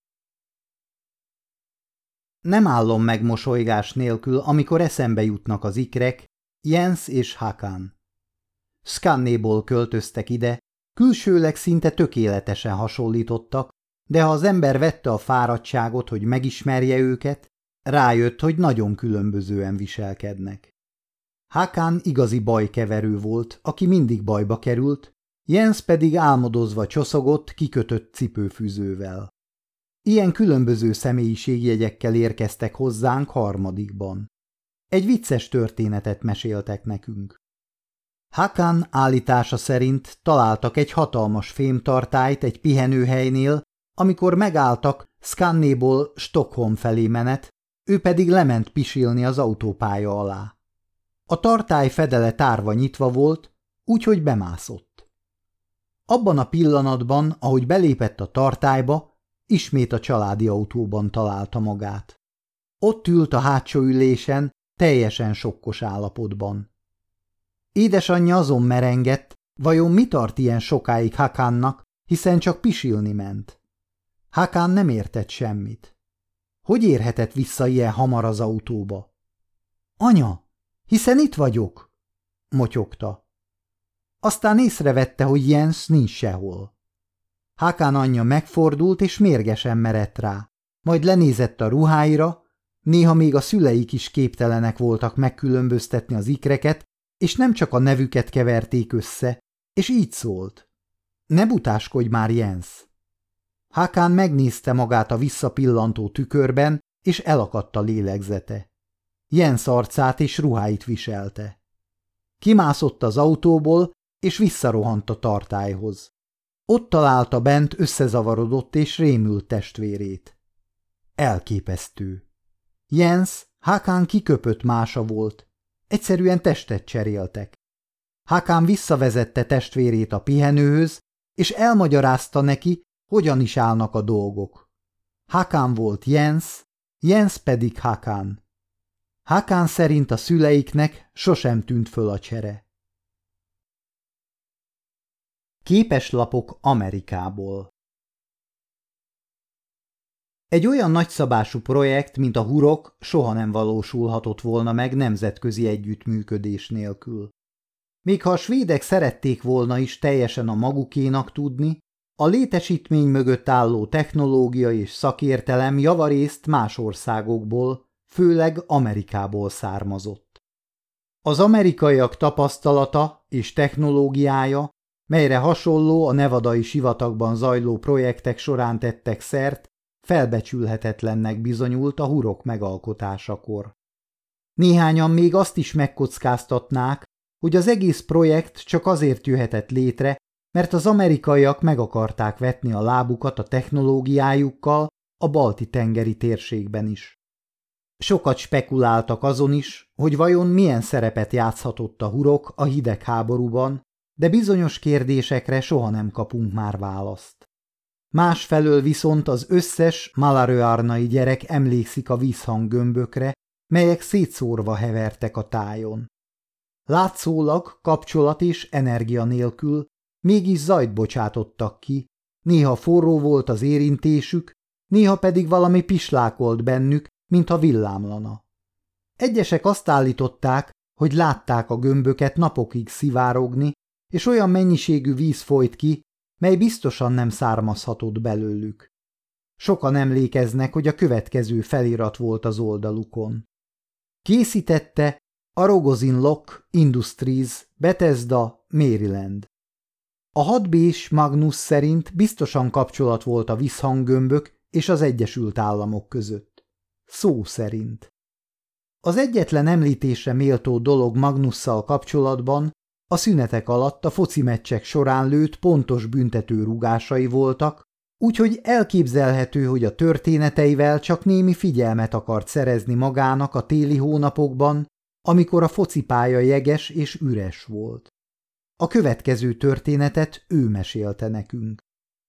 Speaker 1: Nem állom meg mosolygás nélkül, amikor eszembe jutnak az ikrek, Jens és Hakan. Skannéból költöztek ide, külsőleg szinte tökéletesen hasonlítottak, de ha az ember vette a fáradtságot, hogy megismerje őket, rájött, hogy nagyon különbözően viselkednek. Hakan igazi bajkeverő volt, aki mindig bajba került, Jens pedig álmodozva csoszogott kikötött cipőfűzővel. Ilyen különböző személyiségjegyekkel érkeztek hozzánk harmadikban. Egy vicces történetet meséltek nekünk. Hakan állítása szerint találtak egy hatalmas fémtartályt egy pihenőhelynél, amikor megálltak Skannéból Stockholm felé menet, ő pedig lement pisilni az autópálya alá. A tartály fedele tárva nyitva volt, úgyhogy bemászott. Abban a pillanatban, ahogy belépett a tartályba, ismét a családi autóban találta magát. Ott ült a hátsó ülésen, teljesen sokkos állapotban. Édesanyja azon merengett, vajon mi tart ilyen sokáig Hakannak, hiszen csak pisilni ment. Hakan nem értett semmit. Hogy érhetett vissza ilyen hamar az autóba? Anya, hiszen itt vagyok, motyogta. Aztán észrevette, hogy Jens nincs sehol. Hakan anyja megfordult és mérgesen merett rá, majd lenézett a ruháira, néha még a szüleik is képtelenek voltak megkülönböztetni az ikreket, és nem csak a nevüket keverték össze, és így szólt. Ne butáskodj már, Jens! Hakan megnézte magát a visszapillantó tükörben, és elakadt a lélegzete. Jens arcát és ruháit viselte. Kimászott az autóból, és visszarohant a tartályhoz. Ott találta bent összezavarodott és rémült testvérét. Elképesztő. Jens Hakan kiköpött mása volt. Egyszerűen testet cseréltek. Hakan visszavezette testvérét a pihenőhöz, és elmagyarázta neki, hogyan is állnak a dolgok. Hakan volt Jens, Jens pedig Hakan. Hakan szerint a szüleiknek sosem tűnt föl a csere. Képeslapok Amerikából. Egy olyan nagyszabású projekt, mint a Hurok, soha nem valósulhatott volna meg nemzetközi együttműködés nélkül. Még ha a svédek szerették volna is teljesen a magukénak tudni, a létesítmény mögött álló technológia és szakértelem javarészt más országokból, főleg Amerikából származott. Az amerikaiak tapasztalata és technológiája, melyre hasonló a nevadai sivatagban zajló projektek során tettek szert, felbecsülhetetlennek bizonyult a Hurok megalkotásakor. Néhányan még azt is megkockáztatnák, hogy az egész projekt csak azért jöhetett létre, mert az amerikaiak meg akarták vetni a lábukat a technológiájukkal a balti-tengeri térségben is. Sokat spekuláltak azon is, hogy vajon milyen szerepet játszhatott a Hurok a hidegháborúban, de bizonyos kérdésekre soha nem kapunk már választ. Másfelől viszont az összes malaröarnai gyerek emlékszik a vízhanggömbökre, melyek szétszórva hevertek a tájon. Látszólag kapcsolat és energia nélkül, mégis zajt bocsátottak ki, néha forró volt az érintésük, néha pedig valami pislákolt bennük, mintha villámlana. Egyesek azt állították, hogy látták a gömböket napokig szivárogni, és olyan mennyiségű víz folyt ki, mely biztosan nem származhatott belőlük. Sokan emlékeznek, hogy a következő felirat volt az oldalukon. Készítette a Rogozin Lock Industries, Bethesda, Maryland. A hat bés Magnus szerint biztosan kapcsolat volt a vízhanggömbök és az Egyesült Államok között. Szó szerint. Az egyetlen említésre méltó dolog Magnusszal kapcsolatban a szünetek alatt a foci meccsek során lőtt pontos büntető rúgásai voltak, úgyhogy elképzelhető, hogy a történeteivel csak némi figyelmet akart szerezni magának a téli hónapokban, amikor a focipálya jeges és üres volt. A következő történetet ő mesélte nekünk.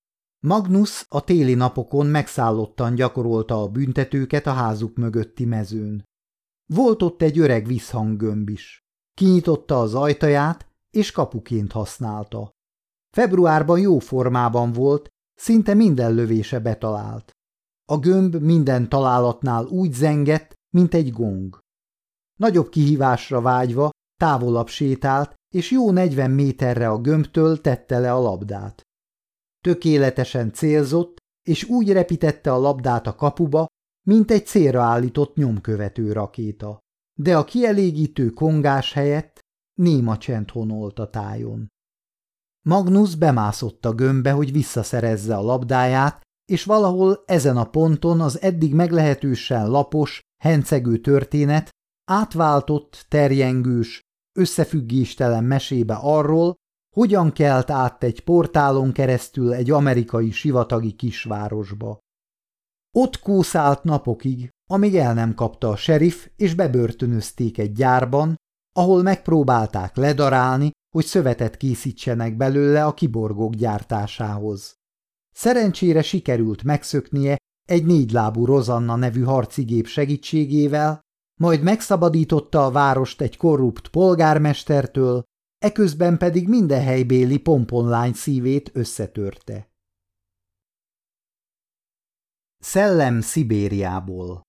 Speaker 1: Magnus a téli napokon megszállottan gyakorolta a büntetőket a házuk mögötti mezőn. Volt ott egy öreg vízhanggömb is. Kinyitotta az ajtaját, és kapuként használta. Februárban jó formában volt, szinte minden lövése betalált. A gömb minden találatnál úgy zengett, mint egy gong. Nagyobb kihívásra vágyva távolabb sétált, és jó negyven méterre a gömbtől tette le a labdát. Tökéletesen célzott, és úgy repítette a labdát a kapuba, mint egy célra állított nyomkövető rakéta. De a kielégítő kongás helyett néma csend honolt a tájon. Magnus bemászott a gömbbe, hogy visszaszerezze a labdáját, és valahol ezen a ponton az eddig meglehetősen lapos, hencegő történet átváltott, terjengős, összefüggéstelen mesébe arról, hogyan kelt át egy portálon keresztül egy amerikai sivatagi kisvárosba. Ott kószált napokig, amíg el nem kapta a sheriff, és bebörtönözték egy gyárban, ahol megpróbálták ledarálni, hogy szövetet készítsenek belőle a kiborgók gyártásához. Szerencsére sikerült megszöknie egy négylábú Rozanna nevű harcigép segítségével, majd megszabadította a várost egy korrupt polgármestertől, eközben pedig minden helybéli pomponlány szívét összetörte. Szellem Szibériából.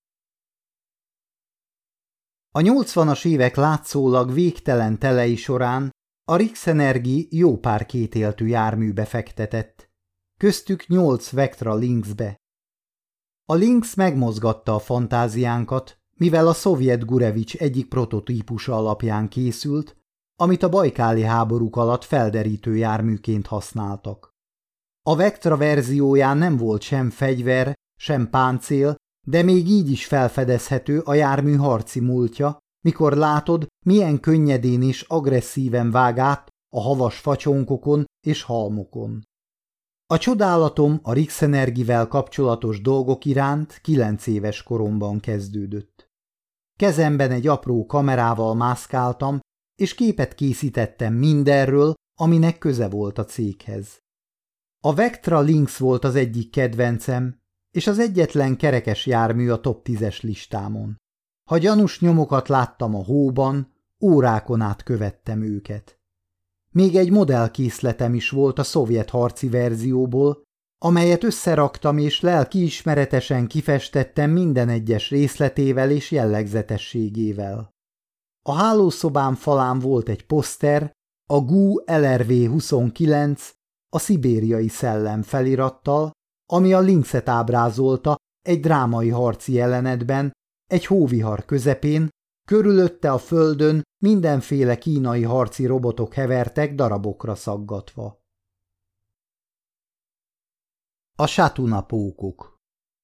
Speaker 1: A nyolcvanas évek látszólag végtelen telei során a Rixenergy jó pár kétéltű járműbe fektetett, köztük nyolc Vectra Lynxbe. A Lynx megmozgatta a fantáziánkat, mivel a szovjet Gurevics egyik prototípusa alapján készült, amit a bajkáli háborúk alatt felderítő járműként használtak. A Vectra verzióján nem volt sem fegyver, sem páncél, De még így is felfedezhető a jármű harci múltja, mikor látod, milyen könnyedén és agresszíven vág át a havas facsonkokon és halmokon. A csodálatom a Rixenergivel kapcsolatos dolgok iránt kilenc éves koromban kezdődött. Kezemben egy apró kamerával mászkáltam, és képet készítettem mindenről, aminek köze volt a céghez. A Vectra Lynx volt az egyik kedvencem, és az egyetlen kerekes jármű a top tízes listámon. Ha gyanús nyomokat láttam a hóban, órákon át követtem őket. Még egy modellkészletem is volt a szovjet harci verzióból, amelyet összeraktam és lelkiismeretesen kifestettem minden egyes részletével és jellegzetességével. A hálószobám falán volt egy poszter, a gé u el er vé huszonkilenc, a szibériai szellem felirattal, ami a Lynxet ábrázolta egy drámai harci jelenetben, egy hóvihar közepén, körülötte a földön mindenféle kínai harci robotok hevertek darabokra szaggatva. A sátunapókok.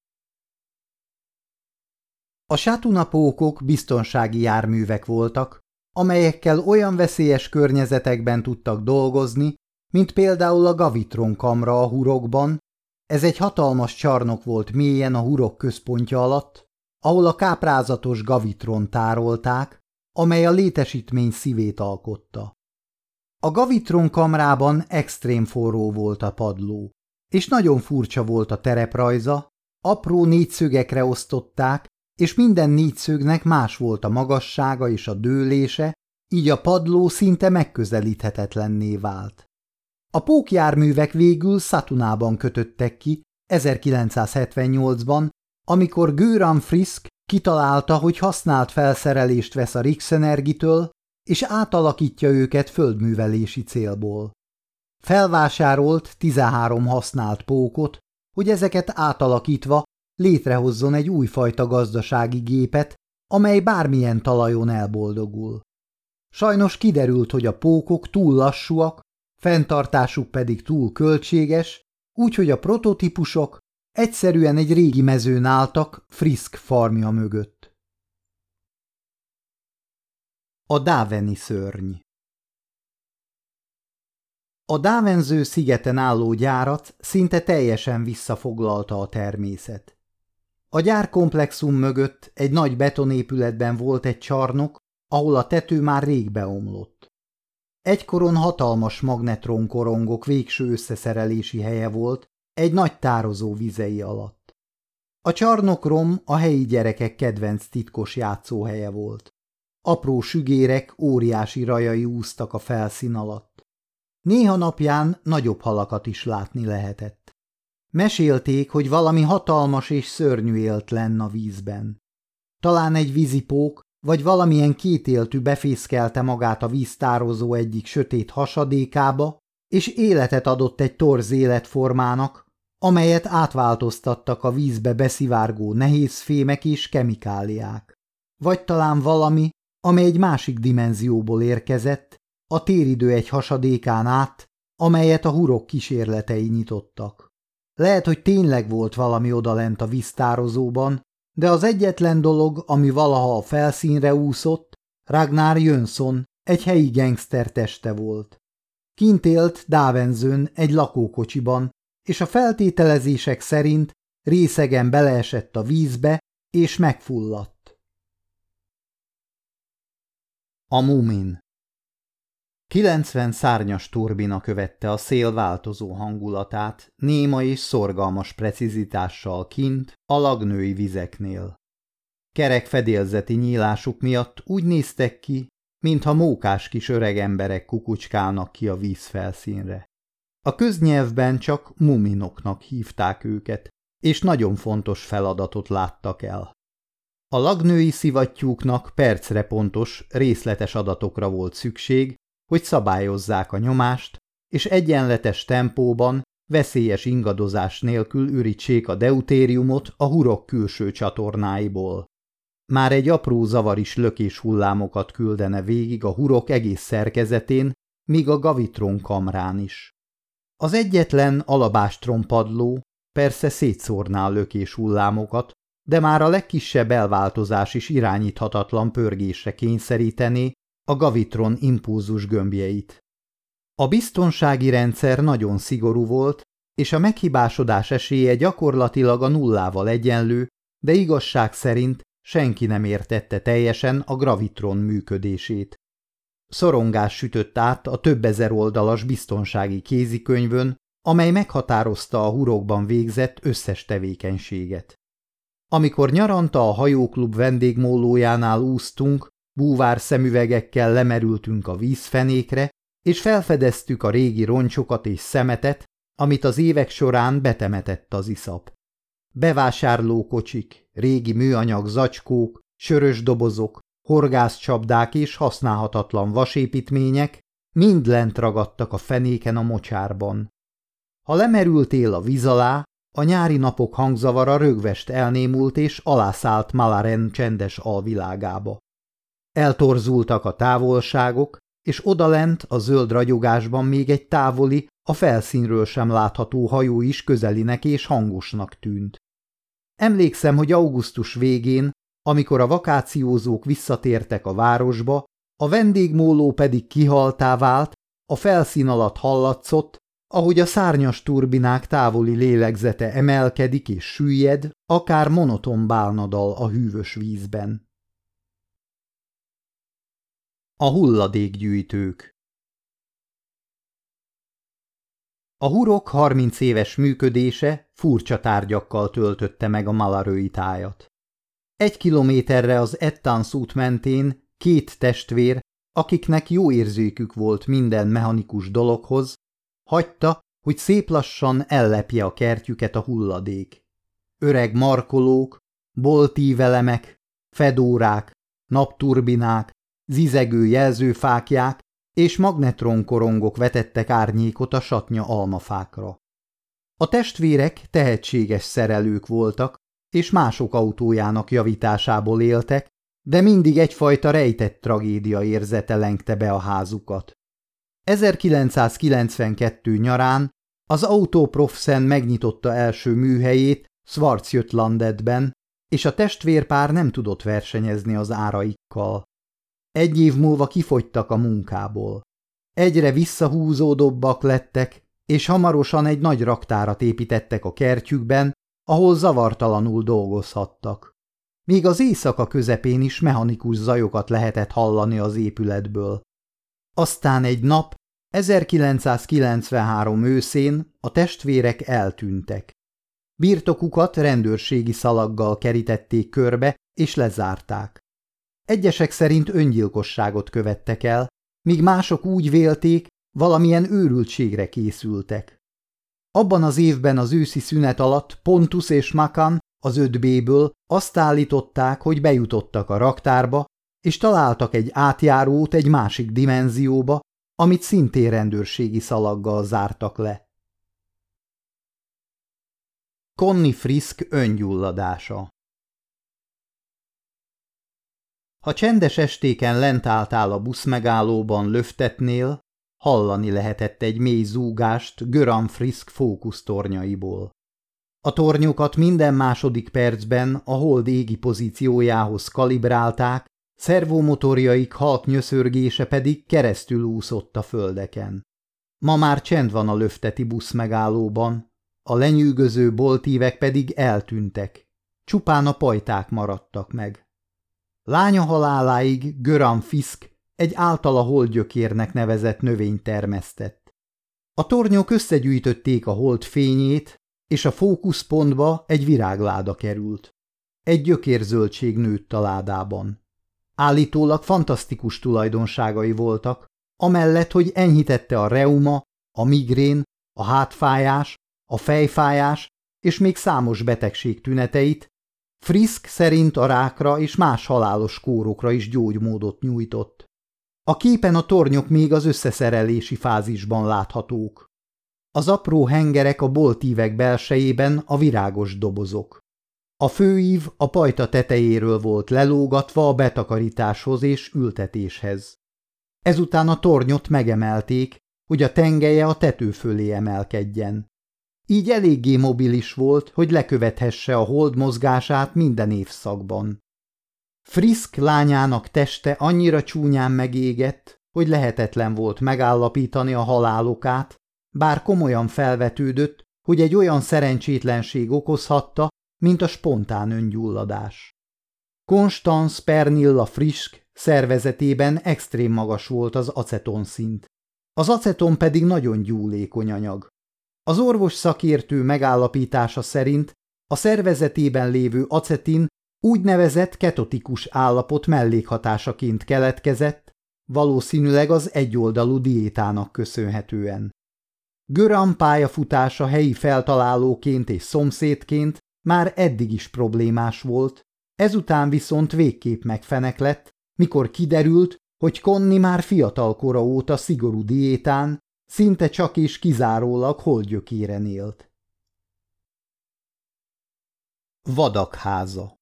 Speaker 1: A sátunapókok biztonsági járművek voltak, amelyekkel olyan veszélyes környezetekben tudtak dolgozni, mint például a Gavitron kamra a hurokban. Ez egy hatalmas csarnok volt mélyen a hurok központja alatt, ahol a káprázatos Gavitron tárolták, amely a létesítmény szívét alkotta. A Gavitron kamrában extrém forró volt a padló, és nagyon furcsa volt a tereprajza, apró négyszögekre osztották, és minden négyszögnek más volt a magassága és a dőlése, így a padló szinte megközelíthetetlenné vált. A pókjárművek végül Satunában kötöttek ki ezerkilencszázhetvennyolcban, amikor Göran Frisk kitalálta, hogy használt felszerelést vesz a Rixenergitől, és átalakítja őket földművelési célból. Felvásárolt tizenhárom használt pókot, hogy ezeket átalakítva létrehozzon egy újfajta gazdasági gépet, amely bármilyen talajon elboldogul. Sajnos kiderült, hogy a pókok túl lassúak, fenntartásuk pedig túl költséges, úgyhogy a prototípusok egyszerűen egy régi mezőn álltak Frisk farmja mögött. A dáveni szörny. A Dávenző szigeten álló gyárat szinte teljesen visszafoglalta a természet. A gyárkomplexum mögött egy nagy betonépületben volt egy csarnok, ahol a tető már rég beomlott. Egykoron hatalmas magnetronkorongok végső összeszerelési helye volt, egy nagy tározó vizei alatt. A csarnokrom a helyi gyerekek kedvenc titkos játszóhelye volt. Apró sügérek óriási rajai úsztak a felszín alatt. Néha napján nagyobb halakat is látni lehetett. Mesélték, hogy valami hatalmas és szörnyű élt lenn a vízben. Talán egy vízipók, vagy valamilyen kétéltű befészkelte magát a víztározó egyik sötét hasadékába, és életet adott egy torz életformának, amelyet átváltoztattak a vízbe beszivárgó nehézfémek és kemikáliák. Vagy talán valami, amely egy másik dimenzióból érkezett, a téridő egy hasadékán át, amelyet a hurok kísérletei nyitottak. Lehet, hogy tényleg volt valami odalent a víztározóban, de az egyetlen dolog, ami valaha a felszínre úszott, Ragnar Jönsson, egy helyi gengszter teste volt. Kint élt Dávenzőn egy lakókocsiban, és a feltételezések szerint részegen beleesett a vízbe, és megfulladt. A Mumin. Kilencven szárnyas turbina követte a szél változó hangulatát, néma és szorgalmas precizitással kint a lagnői vizeknél. Kerek fedélzeti nyílásuk miatt úgy néztek ki, mintha mókás kis öreg emberek kukucskálnak ki a vízfelszínre. A köznyelvben csak muminoknak hívták őket, és nagyon fontos feladatot láttak el. A lagnői szivattyúknak percre pontos, részletes adatokra volt szükség, hogy szabályozzák a nyomást, és egyenletes tempóban, veszélyes ingadozás nélkül ürítsék a deutériumot a hurok külső csatornáiból. Már egy apró zavar is lökés hullámokat küldene végig a hurok egész szerkezetén, míg a Gavitron kamrán is. Az egyetlen alabástron padló persze szétszórná a lökés hullámokat, de már a legkisebb elváltozás is irányíthatatlan pörgésre kényszerítené a gravitron impulzus gömbjeit. A biztonsági rendszer nagyon szigorú volt, és a meghibásodás esélye gyakorlatilag a nullával egyenlő, de igazság szerint senki nem értette teljesen a gravitron működését. Szorongás sütött át a több ezer oldalas biztonsági kézikönyvön, amely meghatározta a hurokban végzett összes tevékenységet. Amikor nyaranta a hajóklub vendégmólójánál úsztunk, búvár szemüvegekkel lemerültünk a vízfenékre, és felfedeztük a régi roncsokat és szemetet, amit az évek során betemetett az iszap. Bevásárlókocsik, régi műanyag zacskók, sörös dobozok, horgászcsapdák és használhatatlan vasépítmények mind lent ragadtak a fenéken a mocsárban. Ha lemerültél a víz alá, a nyári napok hangzavara rögvest elnémult és alászállt Malaren csendes alvilágába. Eltorzultak a távolságok, és odalent a zöld ragyogásban még egy távoli, a felszínről sem látható hajó is közelinek és hangosnak tűnt. Emlékszem, hogy augusztus végén, amikor a vakációzók visszatértek a városba, a vendégmóló pedig kihaltá vált, a felszín alatt hallatszott, ahogy a szárnyas turbinák távoli lélegzete emelkedik és süllyed, akár monoton bálnadal a hűvös vízben. A hulladékgyűjtők. A hurok harminc éves működése furcsa tárgyakkal töltötte meg a Malaröi tájat. Egy kilométerre az Ettanz út mentén két testvér, akiknek jó érzékük volt minden mechanikus dologhoz, hagyta, hogy szép lassan ellepje a kertjüket a hulladék. Öreg markolók, boltívelemek, fedórák, napturbinák, zizegő jelzőfáklyák és magnetronkorongok vetettek árnyékot a satnya almafákra. A testvérek tehetséges szerelők voltak, és mások autójának javításából éltek, de mindig egyfajta rejtett tragédia érzete lengte be a házukat. ezerkilencszázkilencvenkettő nyarán az Autoprofsen megnyitotta első műhelyét Schwarzjötlandetben, és a testvérpár nem tudott versenyezni az áraikkal. Egy év múlva kifogytak a munkából. Egyre visszahúzódóbbak lettek, és hamarosan egy nagy raktárat építettek a kertjükben, ahol zavartalanul dolgozhattak. Még az éjszaka közepén is mechanikus zajokat lehetett hallani az épületből. Aztán egy nap, ezerkilencszázkilencvenhárom őszén a testvérek eltűntek. Birtokukat rendőrségi szalaggal kerítették körbe és lezárták. Egyesek szerint öngyilkosságot követtek el, míg mások úgy vélték, valamilyen őrültségre készültek. Abban az évben az őszi szünet alatt Pontus és Makan az öt bé-ből azt állították, hogy bejutottak a raktárba, és találtak egy átjárót egy másik dimenzióba, amit szintén rendőrségi szalaggal zártak le. Connie Frisk öngyulladása. Ha csendes estéken lent álltál a buszmegállóban löftetnél, hallani lehetett egy mély zúgást Göran Frisk fókusztornyaiból. A tornyokat minden második percben a hold égi pozíciójához kalibrálták, szervomotorjaik halk nyöszörgése pedig keresztül úszott a földeken. Ma már csend van a löfteti buszmegállóban, a lenyűgöző boltívek pedig eltűntek, csupán a pajták maradtak meg. Lánya haláláig Göran Frisk egy általa holdgyökérnek nevezett növényt termesztett. A tornyok összegyűjtötték a hold fényét, és a fókuszpontba egy virágláda került. Egy gyökérzöldség nőtt a ládában. Állítólag fantasztikus tulajdonságai voltak, amellett, hogy enyhítette a reuma, a migrén, a hátfájás, a fejfájás és még számos betegség tüneteit. Frisk szerint a rákra és más halálos kórokra is gyógymódot nyújtott. A képen a tornyok még az összeszerelési fázisban láthatók. Az apró hengerek a boltívek belsejében a virágos dobozok. A főív a pajta tetejéről volt lelógatva a betakarításhoz és ültetéshez. Ezután a tornyot megemelték, hogy a tengelye a tető fölé emelkedjen. így eléggé mobilis volt, hogy lekövethesse a hold mozgását minden évszakban. Frisk lányának teste annyira csúnyán megégett, hogy lehetetlen volt megállapítani a halálokát, bár komolyan felvetődött, hogy egy olyan szerencsétlenség okozhatta, mint a spontán öngyulladás. Constance Pernilla Frisk szervezetében extrém magas volt az acetonszint. Az aceton pedig nagyon gyúlékony anyag. Az orvos szakértő megállapítása szerint a szervezetében lévő acetin úgynevezett ketotikus állapot mellékhatásaként keletkezett, valószínűleg az egyoldalú diétának köszönhetően. Göran pályafutása helyi feltalálóként és szomszédként már eddig is problémás volt, ezután viszont végképp megfeneklett, mikor kiderült, hogy Connie már fiatalkora óta szigorú diétán, szinte csak és kizárólag holdgyökéren élt. Vadak háza.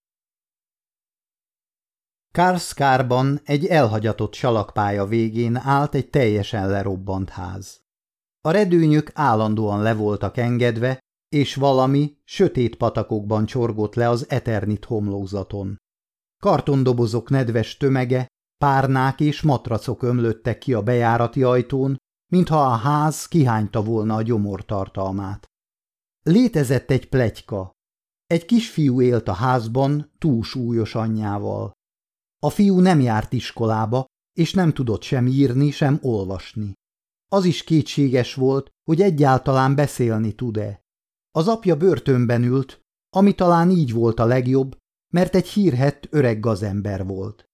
Speaker 1: Karlskárban egy elhagyatott salakpálya végén állt egy teljesen lerobbant ház. A redőnyök állandóan le voltak engedve, és valami sötét patakokban csorgott le az Eternit homlokzaton. Kartondobozok nedves tömege, párnák és matracok ömlöttek ki a bejárati ajtón, mintha a ház kihányta volna a gyomortartalmát. Létezett egy pletyka. Egy kisfiú élt a házban túlsúlyos anyjával. A fiú nem járt iskolába, és nem tudott sem írni, sem olvasni. Az is kétséges volt, hogy egyáltalán beszélni tud-e. Az apja börtönben ült, ami talán így volt a legjobb, mert egy hírhett öreg gazember volt.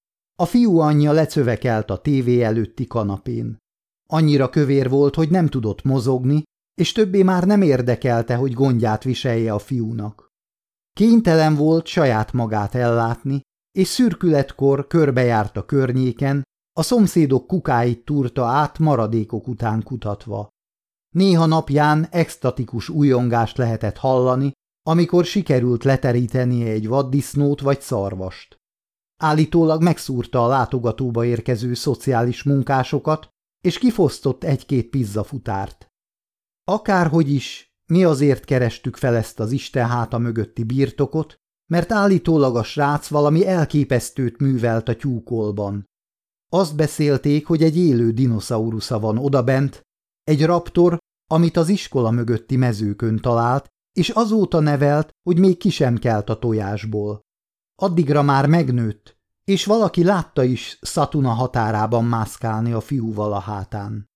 Speaker 1: A fiú anyja lecövekelt a tévé előtti kanapén. Annyira kövér volt, hogy nem tudott mozogni, és többé már nem érdekelte, hogy gondját viselje a fiúnak. Kénytelen volt saját magát ellátni, és szürkületkor körbejárt a környéken, a szomszédok kukáit túrta át maradékok után kutatva. Néha napján extatikus ujjongást lehetett hallani, amikor sikerült leterítenie egy vaddisznót vagy szarvast. Állítólag megszúrta a látogatóba érkező szociális munkásokat, és kifosztott egy-két pizzafutárt. Akárhogy is, mi azért kerestük fel ezt az istenháta mögötti birtokot, mert állítólag a srác valami elképesztőt művelt a tyúkolban. Azt beszélték, hogy egy élő dinoszaurusza van odabent, egy raptor, amit az iskola mögötti mezőkön talált, és azóta nevelt, hogy még ki sem kelt a tojásból. Addigra már megnőtt, és valaki látta is Szatuna határában mászkálni a fiúval a hátán.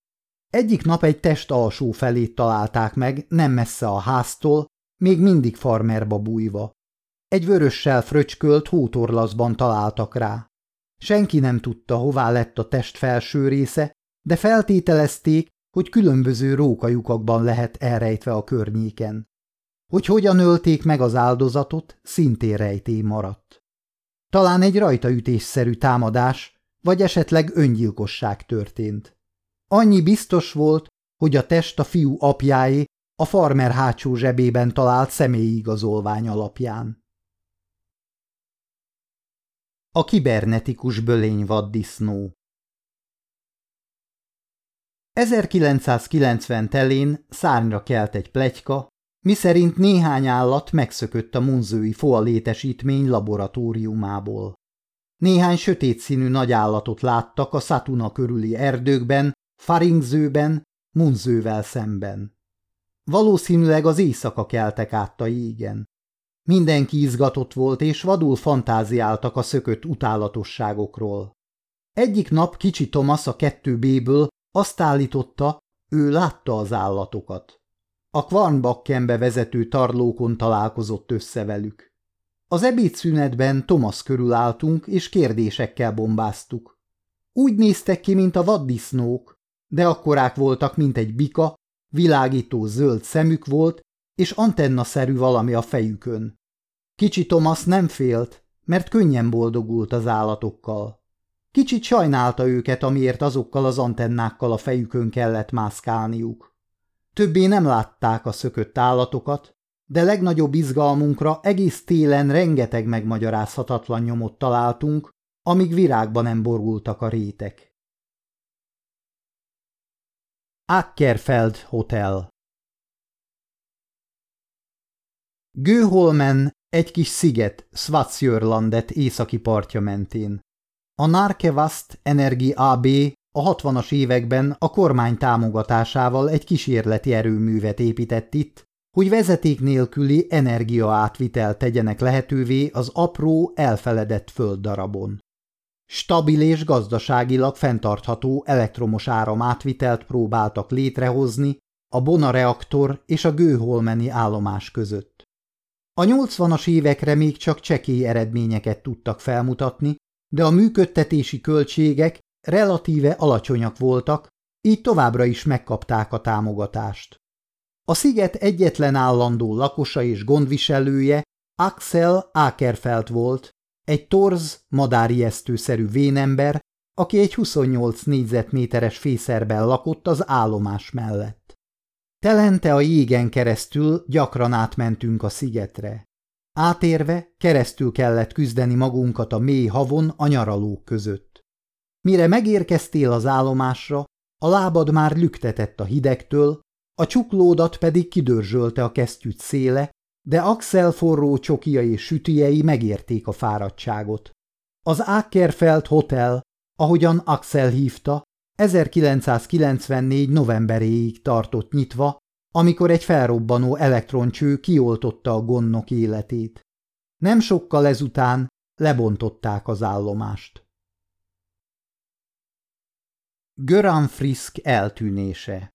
Speaker 1: Egyik nap egy test alsó felét találták meg, nem messze a háztól, még mindig farmerba bújva. Egy vörössel fröcskölt hótorlaszban találtak rá. Senki nem tudta, hová lett a test felső része, de feltételezték, hogy különböző rókajukakban lehet elrejtve a környéken. Hogy hogyan ölték meg az áldozatot, szintén rejtély maradt. Talán egy rajtaütésszerű támadás, vagy esetleg öngyilkosság történt. Annyi biztos volt, hogy a test a fiú apjáé, a farmer hátsó zsebében talált személyi igazolvány alapján. A kibernetikus bölényvaddisznó. ezerkilencszázkilencven telén szárnyra kelt egy pletyka, miszerint néhány állat megszökött a munzői foa létesítmény laboratóriumából. Néhány sötét színű nagy állatot láttak a Szatuna körüli erdőkben, Faringzőben, Munzővel szemben. Valószínűleg az éjszaka keltek át a jégen. Mindenki izgatott volt, és vadul fantáziáltak a szökött utálatosságokról. Egyik nap kicsi Thomas a kettő bé-ből azt állította, ő látta az állatokat. A Kvarnbakkenbe vezető tarlókon találkozott össze velük. Az ebédszünetben Thomas körül álltunk, és kérdésekkel bombáztuk. Úgy néztek ki, mint a vaddisznók, de akkorák voltak, mint egy bika, világító zöld szemük volt, és antennaszerű valami a fejükön. Kicsi Thomas nem félt, mert könnyen boldogult az állatokkal. Kicsit sajnálta őket, amiért azokkal az antennákkal a fejükön kellett mászkálniuk. Többé nem látták a szökött állatokat, de legnagyobb izgalmunkra egész télen rengeteg megmagyarázhatatlan nyomot találtunk, amíg virágba nem borultak a rétek. Ackerfeld Hotel. Gőholmen egy kis sziget Svatsjörlandet északi partja mentén. A Narkevast Energi á bé a hatvanas években a kormány támogatásával egy kísérleti erőművet épített itt, hogy vezeték nélküli energiaátvitelt tegyenek lehetővé az apró, elfeledett földdarabon. Stabil és gazdaságilag fenntartható elektromos áramátvitelt próbáltak létrehozni a Bona reaktor és a gőholmeni állomás között. A nyolcvanas évekre még csak csekély eredményeket tudtak felmutatni, de a működtetési költségek relatíve alacsonyak voltak, így továbbra is megkapták a támogatást. A sziget egyetlen állandó lakosa és gondviselője Axel Åkerfeldt volt, egy torz, madárijesztőszerű vénember, aki egy huszonnyolc négyzetméteres fészerben lakott az állomás mellett. Telente a jégen keresztül gyakran átmentünk a szigetre. Átérve keresztül kellett küzdeni magunkat a mély havon a nyaralók között. Mire megérkeztél az állomásra, a lábad már lüktetett a hidegtől, a csuklódat pedig kidörzsölte a kesztyűt széle, de Axel forró csokia és sütijei megérték a fáradtságot. Az Åkerfeldt Hotel, ahogyan Axel hívta, ezerkilencszázkilencvennégy novemberéig tartott nyitva, amikor egy felrobbanó elektroncső kioltotta a gondnok életét. Nem sokkal ezután lebontották az állomást. Göran Frisk eltűnése.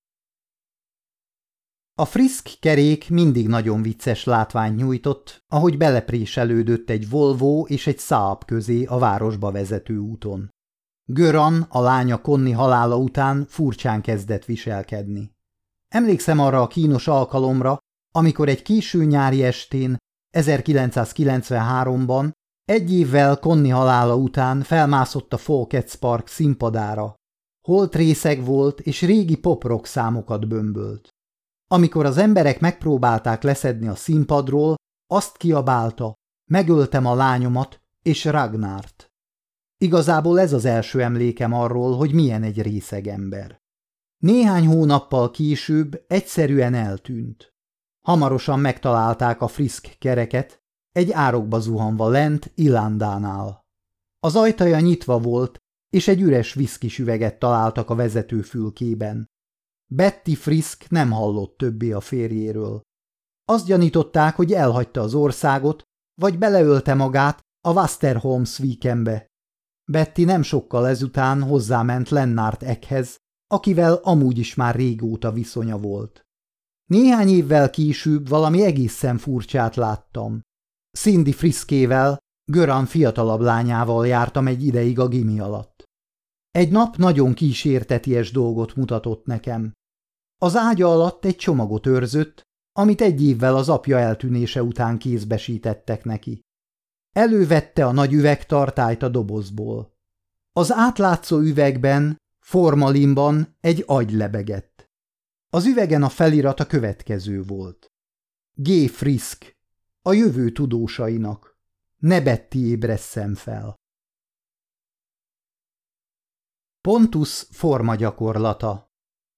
Speaker 1: A Frisk kerék mindig nagyon vicces látványt nyújtott, ahogy belepréselődött egy Volvo és egy Saab közé a városba vezető úton. Göran, a lánya Connie halála után furcsán kezdett viselkedni. Emlékszem arra a kínos alkalomra, amikor egy késő nyári estén, ezerkilencszázkilencvenháromban, egy évvel Connie halála után felmászott a Folkets Park színpadára. Holtrészeg volt és régi pop-rock számokat bömbölt. Amikor az emberek megpróbálták leszedni a színpadról, azt kiabálta, megöltem a lányomat és Ragnárt. Igazából ez az első emlékem arról, hogy milyen egy részeg ember. Néhány hónappal később egyszerűen eltűnt. Hamarosan megtalálták a Frisk kereket, egy árokba zuhanva lent Ilandánál. Az ajtaja nyitva volt, és egy üres viszkis üveget találtak a vezetőfülkében. Betty Frisk nem hallott többé a férjéről. Azt gyanították, hogy elhagyta az országot, vagy beleölte magát a Westerholmsvikenbe. Betty nem sokkal ezután hozzáment Lennart Eckhez, akivel amúgy is már régóta viszonya volt. Néhány évvel később valami egészen furcsát láttam. Cindy Friskével, Göran fiatalabb lányával jártam egy ideig a gimi alatt. Egy nap nagyon kísérteties dolgot mutatott nekem. Az ágya alatt egy csomagot őrzött, amit egy évvel az apja eltűnése után kézbesítettek neki. Elővette a nagy üvegtartályt a dobozból. Az átlátszó üvegben, formalinban egy agy lebegett. Az üvegen a felirat a következő volt. G. Frisk, a jövő tudósainak. Ne Betty ébresszem fel. Pontus formagyakorlata.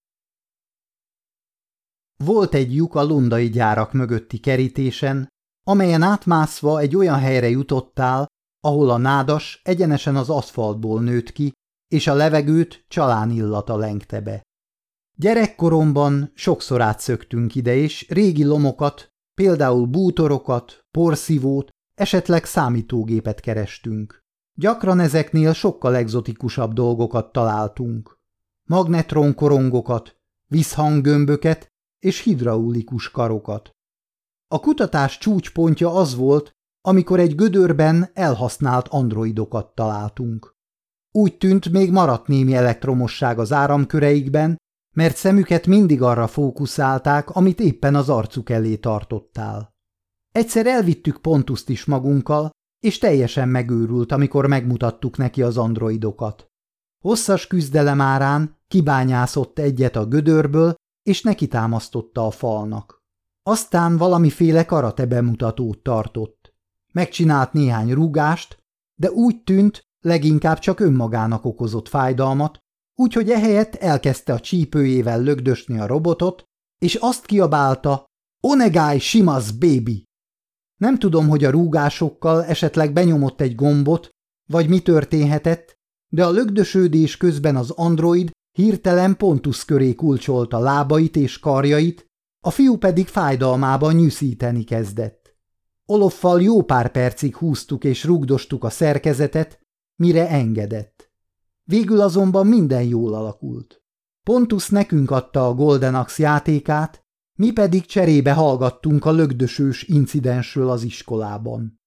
Speaker 1: Volt egy lyuk a lundai gyárak mögötti kerítésen, amelyen átmászva egy olyan helyre jutottál, ahol a nádas egyenesen az aszfaltból nőtt ki, és a levegőt csalán illata lengte be. Gyerekkoromban sokszor átszöktünk ide, és régi lomokat, például bútorokat, porszívót, esetleg számítógépet kerestünk. Gyakran ezeknél sokkal egzotikusabb dolgokat találtunk. Magnetronkorongokat, visszhanggömböket és hidraulikus karokat. A kutatás csúcspontja az volt, amikor egy gödörben elhasznált androidokat találtunk. Úgy tűnt, még maradt némi elektromosság az áramköreikben, mert szemüket mindig arra fókuszálták, amit éppen az arcuk elé tartottál. Egyszer elvittük Pontuszt is magunkkal, és teljesen megőrült, amikor megmutattuk neki az androidokat. Hosszas küzdelem árán kibányászott egyet a gödörből, és nekitámasztotta a falnak. Aztán valamiféle karate bemutatót tartott. Megcsinált néhány rúgást, de úgy tűnt, leginkább csak önmagának okozott fájdalmat, úgyhogy ehelyett elkezdte a csípőjével lögdösni a robotot, és azt kiabálta, Onegai shimasu, baby! Nem tudom, hogy a rúgásokkal esetleg benyomott egy gombot, vagy mi történhetett, de a lögdösődés közben az android hirtelen Pontus köré kulcsolta lábait és karjait, a fiú pedig fájdalmában nyűszíteni kezdett. Oloffal jó pár percig húztuk és rugdostuk a szerkezetet, mire engedett. Végül azonban minden jól alakult. Pontus nekünk adta a Golden Axe játékát, mi pedig cserébe hallgattunk a lögdösős incidensről az iskolában.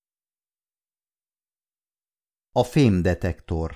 Speaker 1: A fémdetektor.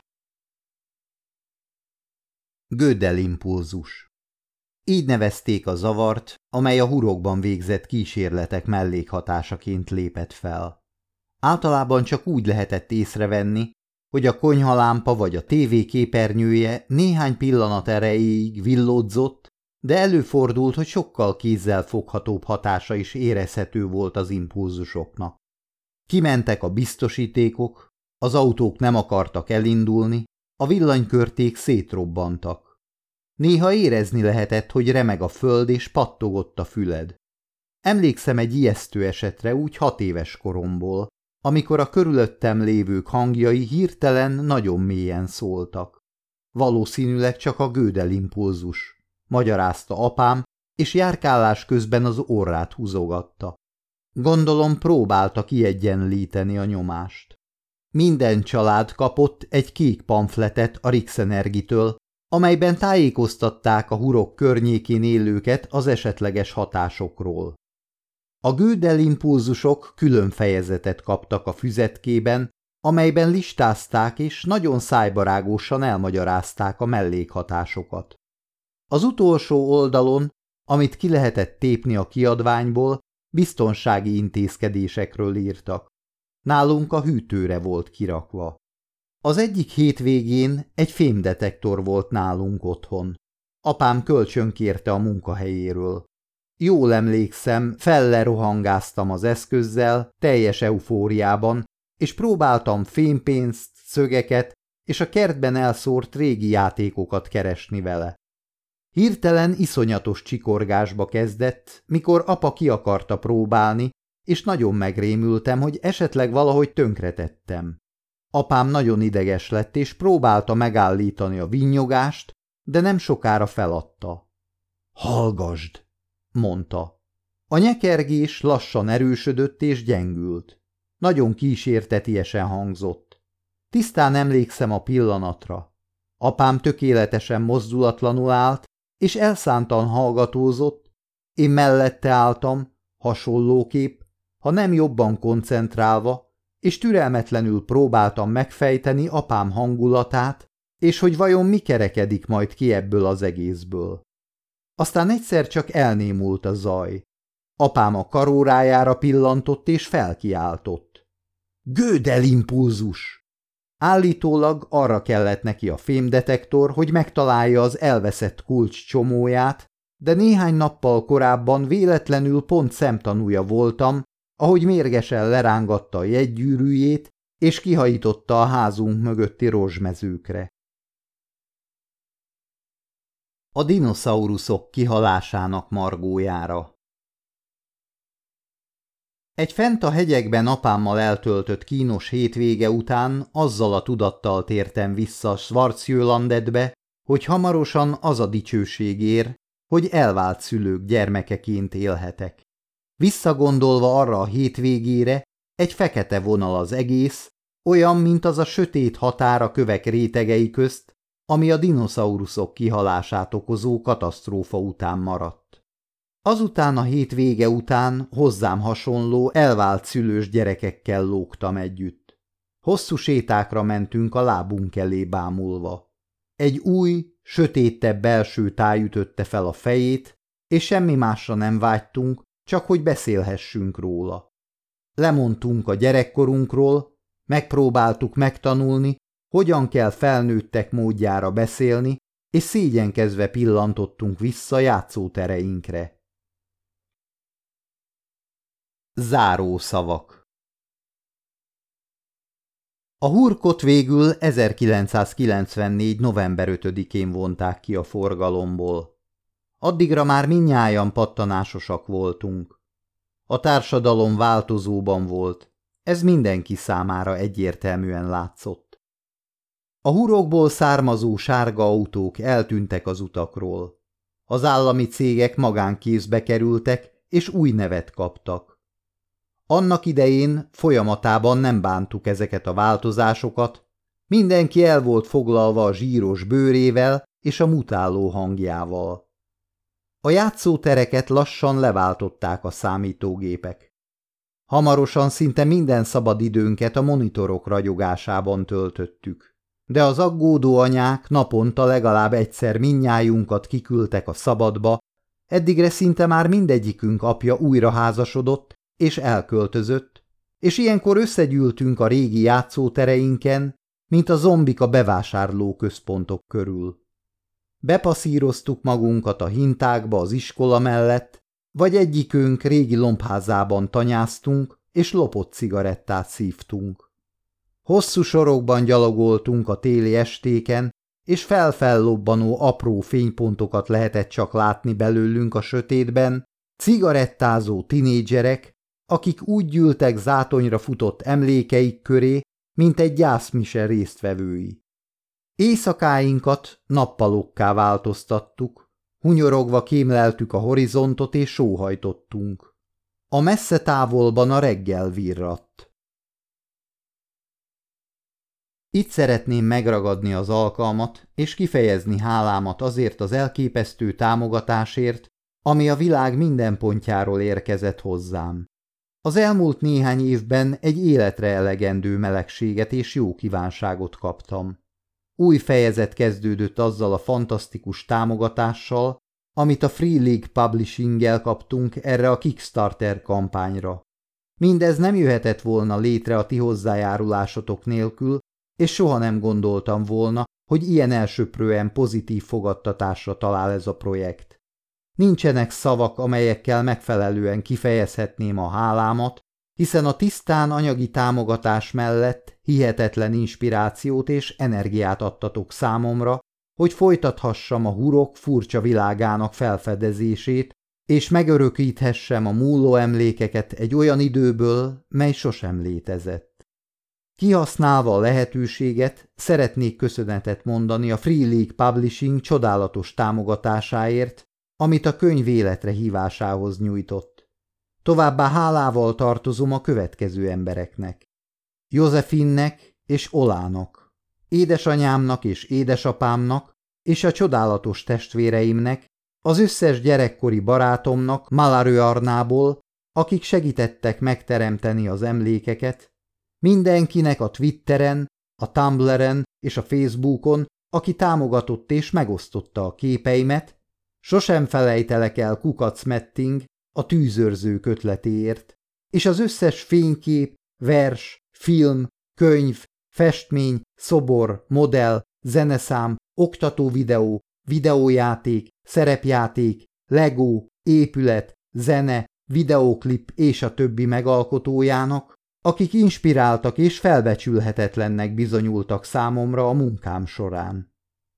Speaker 1: Gödel impulzus. Így nevezték a zavart, amely a hurokban végzett kísérletek mellékhatásaként lépett fel. Általában csak úgy lehetett észrevenni, hogy a konyhalámpa vagy a tévé képernyője néhány pillanat erejéig villódzott, de előfordult, hogy sokkal kézzelfoghatóbb hatása is érezhető volt az impulzusoknak. Kimentek a biztosítékok, az autók nem akartak elindulni, a villanykörték szétrobbantak. Néha érezni lehetett, hogy remeg a föld és pattogott a füled. Emlékszem egy ijesztő esetre úgy hat éves koromból, amikor a körülöttem lévők hangjai hirtelen nagyon mélyen szóltak. Valószínűleg csak a Gödel impulzus, magyarázta apám, és járkálás közben az orrát húzogatta. Gondolom próbálta kiegyenlíteni a nyomást. Minden család kapott egy kék pamfletet a Rixenergitől, amelyben tájékoztatták a hurok környékén élőket az esetleges hatásokról. A Gödel impulzusok külön fejezetet kaptak a füzetkében, amelyben listázták és nagyon szájbarágosan elmagyarázták a mellékhatásokat. Az utolsó oldalon, amit ki lehetett tépni a kiadványból, biztonsági intézkedésekről írtak. Nálunk a hűtőre volt kirakva. Az egyik hétvégén egy fémdetektor volt nálunk otthon. Apám kölcsönkérte a munkahelyéről. Jól emlékszem, fellerohangáztam az eszközzel, teljes eufóriában, és próbáltam fémpénzt, szögeket és a kertben elszórt régi játékokat keresni vele. Hirtelen iszonyatos csikorgásba kezdett, mikor apa ki akarta próbálni, és nagyon megrémültem, hogy esetleg valahogy tönkretettem. Apám nagyon ideges lett, és próbálta megállítani a vinyogást, de nem sokára feladta. Hallgasd, mondta. A nyekergés lassan erősödött és gyengült. Nagyon kísértetiesen hangzott. Tisztán emlékszem a pillanatra. Apám tökéletesen mozdulatlanul állt, és elszántan hallgatózott, én mellette álltam, hasonlóképp, ha nem jobban koncentrálva, és türelmetlenül próbáltam megfejteni apám hangulatát, és hogy vajon mi kerekedik majd ki ebből az egészből. Aztán egyszer csak elnémult a zaj. Apám a karórájára pillantott és felkiáltott. Gödel impulzus! Állítólag arra kellett neki a fémdetektor, hogy megtalálja az elveszett kulcs csomóját, de néhány nappal korábban véletlenül pont szemtanúja voltam, ahogy mérgesen lerángatta a jegygyűrűjét, és kihajította a házunk mögötti rozsmezőkre. A dinoszauruszok kihalásának margójára. Egy fent a hegyekben apámmal eltöltött kínos hétvége után azzal a tudattal tértem vissza Schwarzjölandetbe, hogy hamarosan az a dicsőség ér, hogy elvált szülők gyermekeként élhetek. Visszagondolva arra a hétvégére, egy fekete vonal az egész, olyan, mint az a sötét határ a kövek rétegei közt, ami a dinoszauruszok kihalását okozó katasztrófa után maradt. Azután a hétvége után hozzám hasonló elvált szülős gyerekekkel lógtam együtt. Hosszú sétákra mentünk a lábunk elé bámulva. Egy új, sötétebb belső táj ütötte fel a fejét, és semmi másra nem vágytunk, csak hogy beszélhessünk róla. Lemondtunk a gyerekkorunkról, megpróbáltuk megtanulni, hogyan kell felnőttek módjára beszélni, és szégyenkezve pillantottunk vissza játszótereinkre. Zárószavak. A hurkot végül ezerkilencszázkilencvennégy. november ötödikén vonták ki a forgalomból. Addigra már mindnyájan pattanásosak voltunk. A társadalom változóban volt, ez mindenki számára egyértelműen látszott. A hurokból származó sárga autók eltűntek az utakról. Az állami cégek magánkézbe kerültek, és új nevet kaptak. Annak idején folyamatában nem bántuk ezeket a változásokat, mindenki el volt foglalva a zsíros bőrével és a mutáló hangjával. A játszótereket lassan leváltották a számítógépek. Hamarosan szinte minden szabad időnket a monitorok ragyogásában töltöttük, de az aggódó anyák naponta legalább egyszer mindnyájunkat kiküldtek a szabadba, eddigre szinte már mindegyikünk apja újra házasodott és elköltözött, és ilyenkor összegyűltünk a régi játszótereinken, mint a zombik a bevásárlóközpontok körül. Bepasszíroztuk magunkat a hintákba az iskola mellett, vagy egyikünk régi lombházában tanyáztunk, és lopott cigarettát szívtunk. Hosszú sorokban gyalogoltunk a téli estéken, és felfellobbanó apró fénypontokat lehetett csak látni belőlünk a sötétben, cigarettázó tinédzserek, akik úgy gyűltek zátonyra futott emlékeik köré, mint egy gyászmise résztvevői. Éjszakáinkat nappalokká változtattuk, hunyorogva kémleltük a horizontot és sóhajtottunk. A messze távolban a reggel virradt. Itt szeretném megragadni az alkalmat és kifejezni hálámat azért az elképesztő támogatásért, ami a világ minden pontjáról érkezett hozzám. Az elmúlt néhány évben egy életre elegendő melegséget és jó kívánságot kaptam. Új fejezet kezdődött azzal a fantasztikus támogatással, amit a Free League Publishing-gel kaptunk erre a Kickstarter kampányra. Mindez nem jöhetett volna létre a ti hozzájárulásotok nélkül, és soha nem gondoltam volna, hogy ilyen elsöprően pozitív fogadtatásra talál ez a projekt. Nincsenek szavak, amelyekkel megfelelően kifejezhetném a hálámat, hiszen a tisztán anyagi támogatás mellett hihetetlen inspirációt és energiát adtatok számomra, hogy folytathassam a hurok furcsa világának felfedezését, és megörökíthessem a múló emlékeket egy olyan időből, mely sosem létezett. Kihasználva a lehetőséget, szeretnék köszönetet mondani a Free League Publishing csodálatos támogatásáért, amit a könyv életre hívásához nyújtott. Továbbá hálával tartozom a következő embereknek. Josefinnek és Olának, édesanyámnak és édesapámnak, és a csodálatos testvéreimnek, az összes gyerekkori barátomnak Malarőarnából, akik segítettek megteremteni az emlékeket, mindenkinek a Twitteren, a Tumblren és a Facebookon, aki támogatott és megosztotta a képeimet, sosem felejtelek el Kukac Metting a tűzőrzők ötletéért, és az összes fénykép, vers, film, könyv, festmény, szobor, modell, zeneszám, oktatóvideó, videójáték, szerepjáték, Lego, épület, zene, videóklip és a többi megalkotójának, akik inspiráltak és felbecsülhetetlennek bizonyultak számomra a munkám során.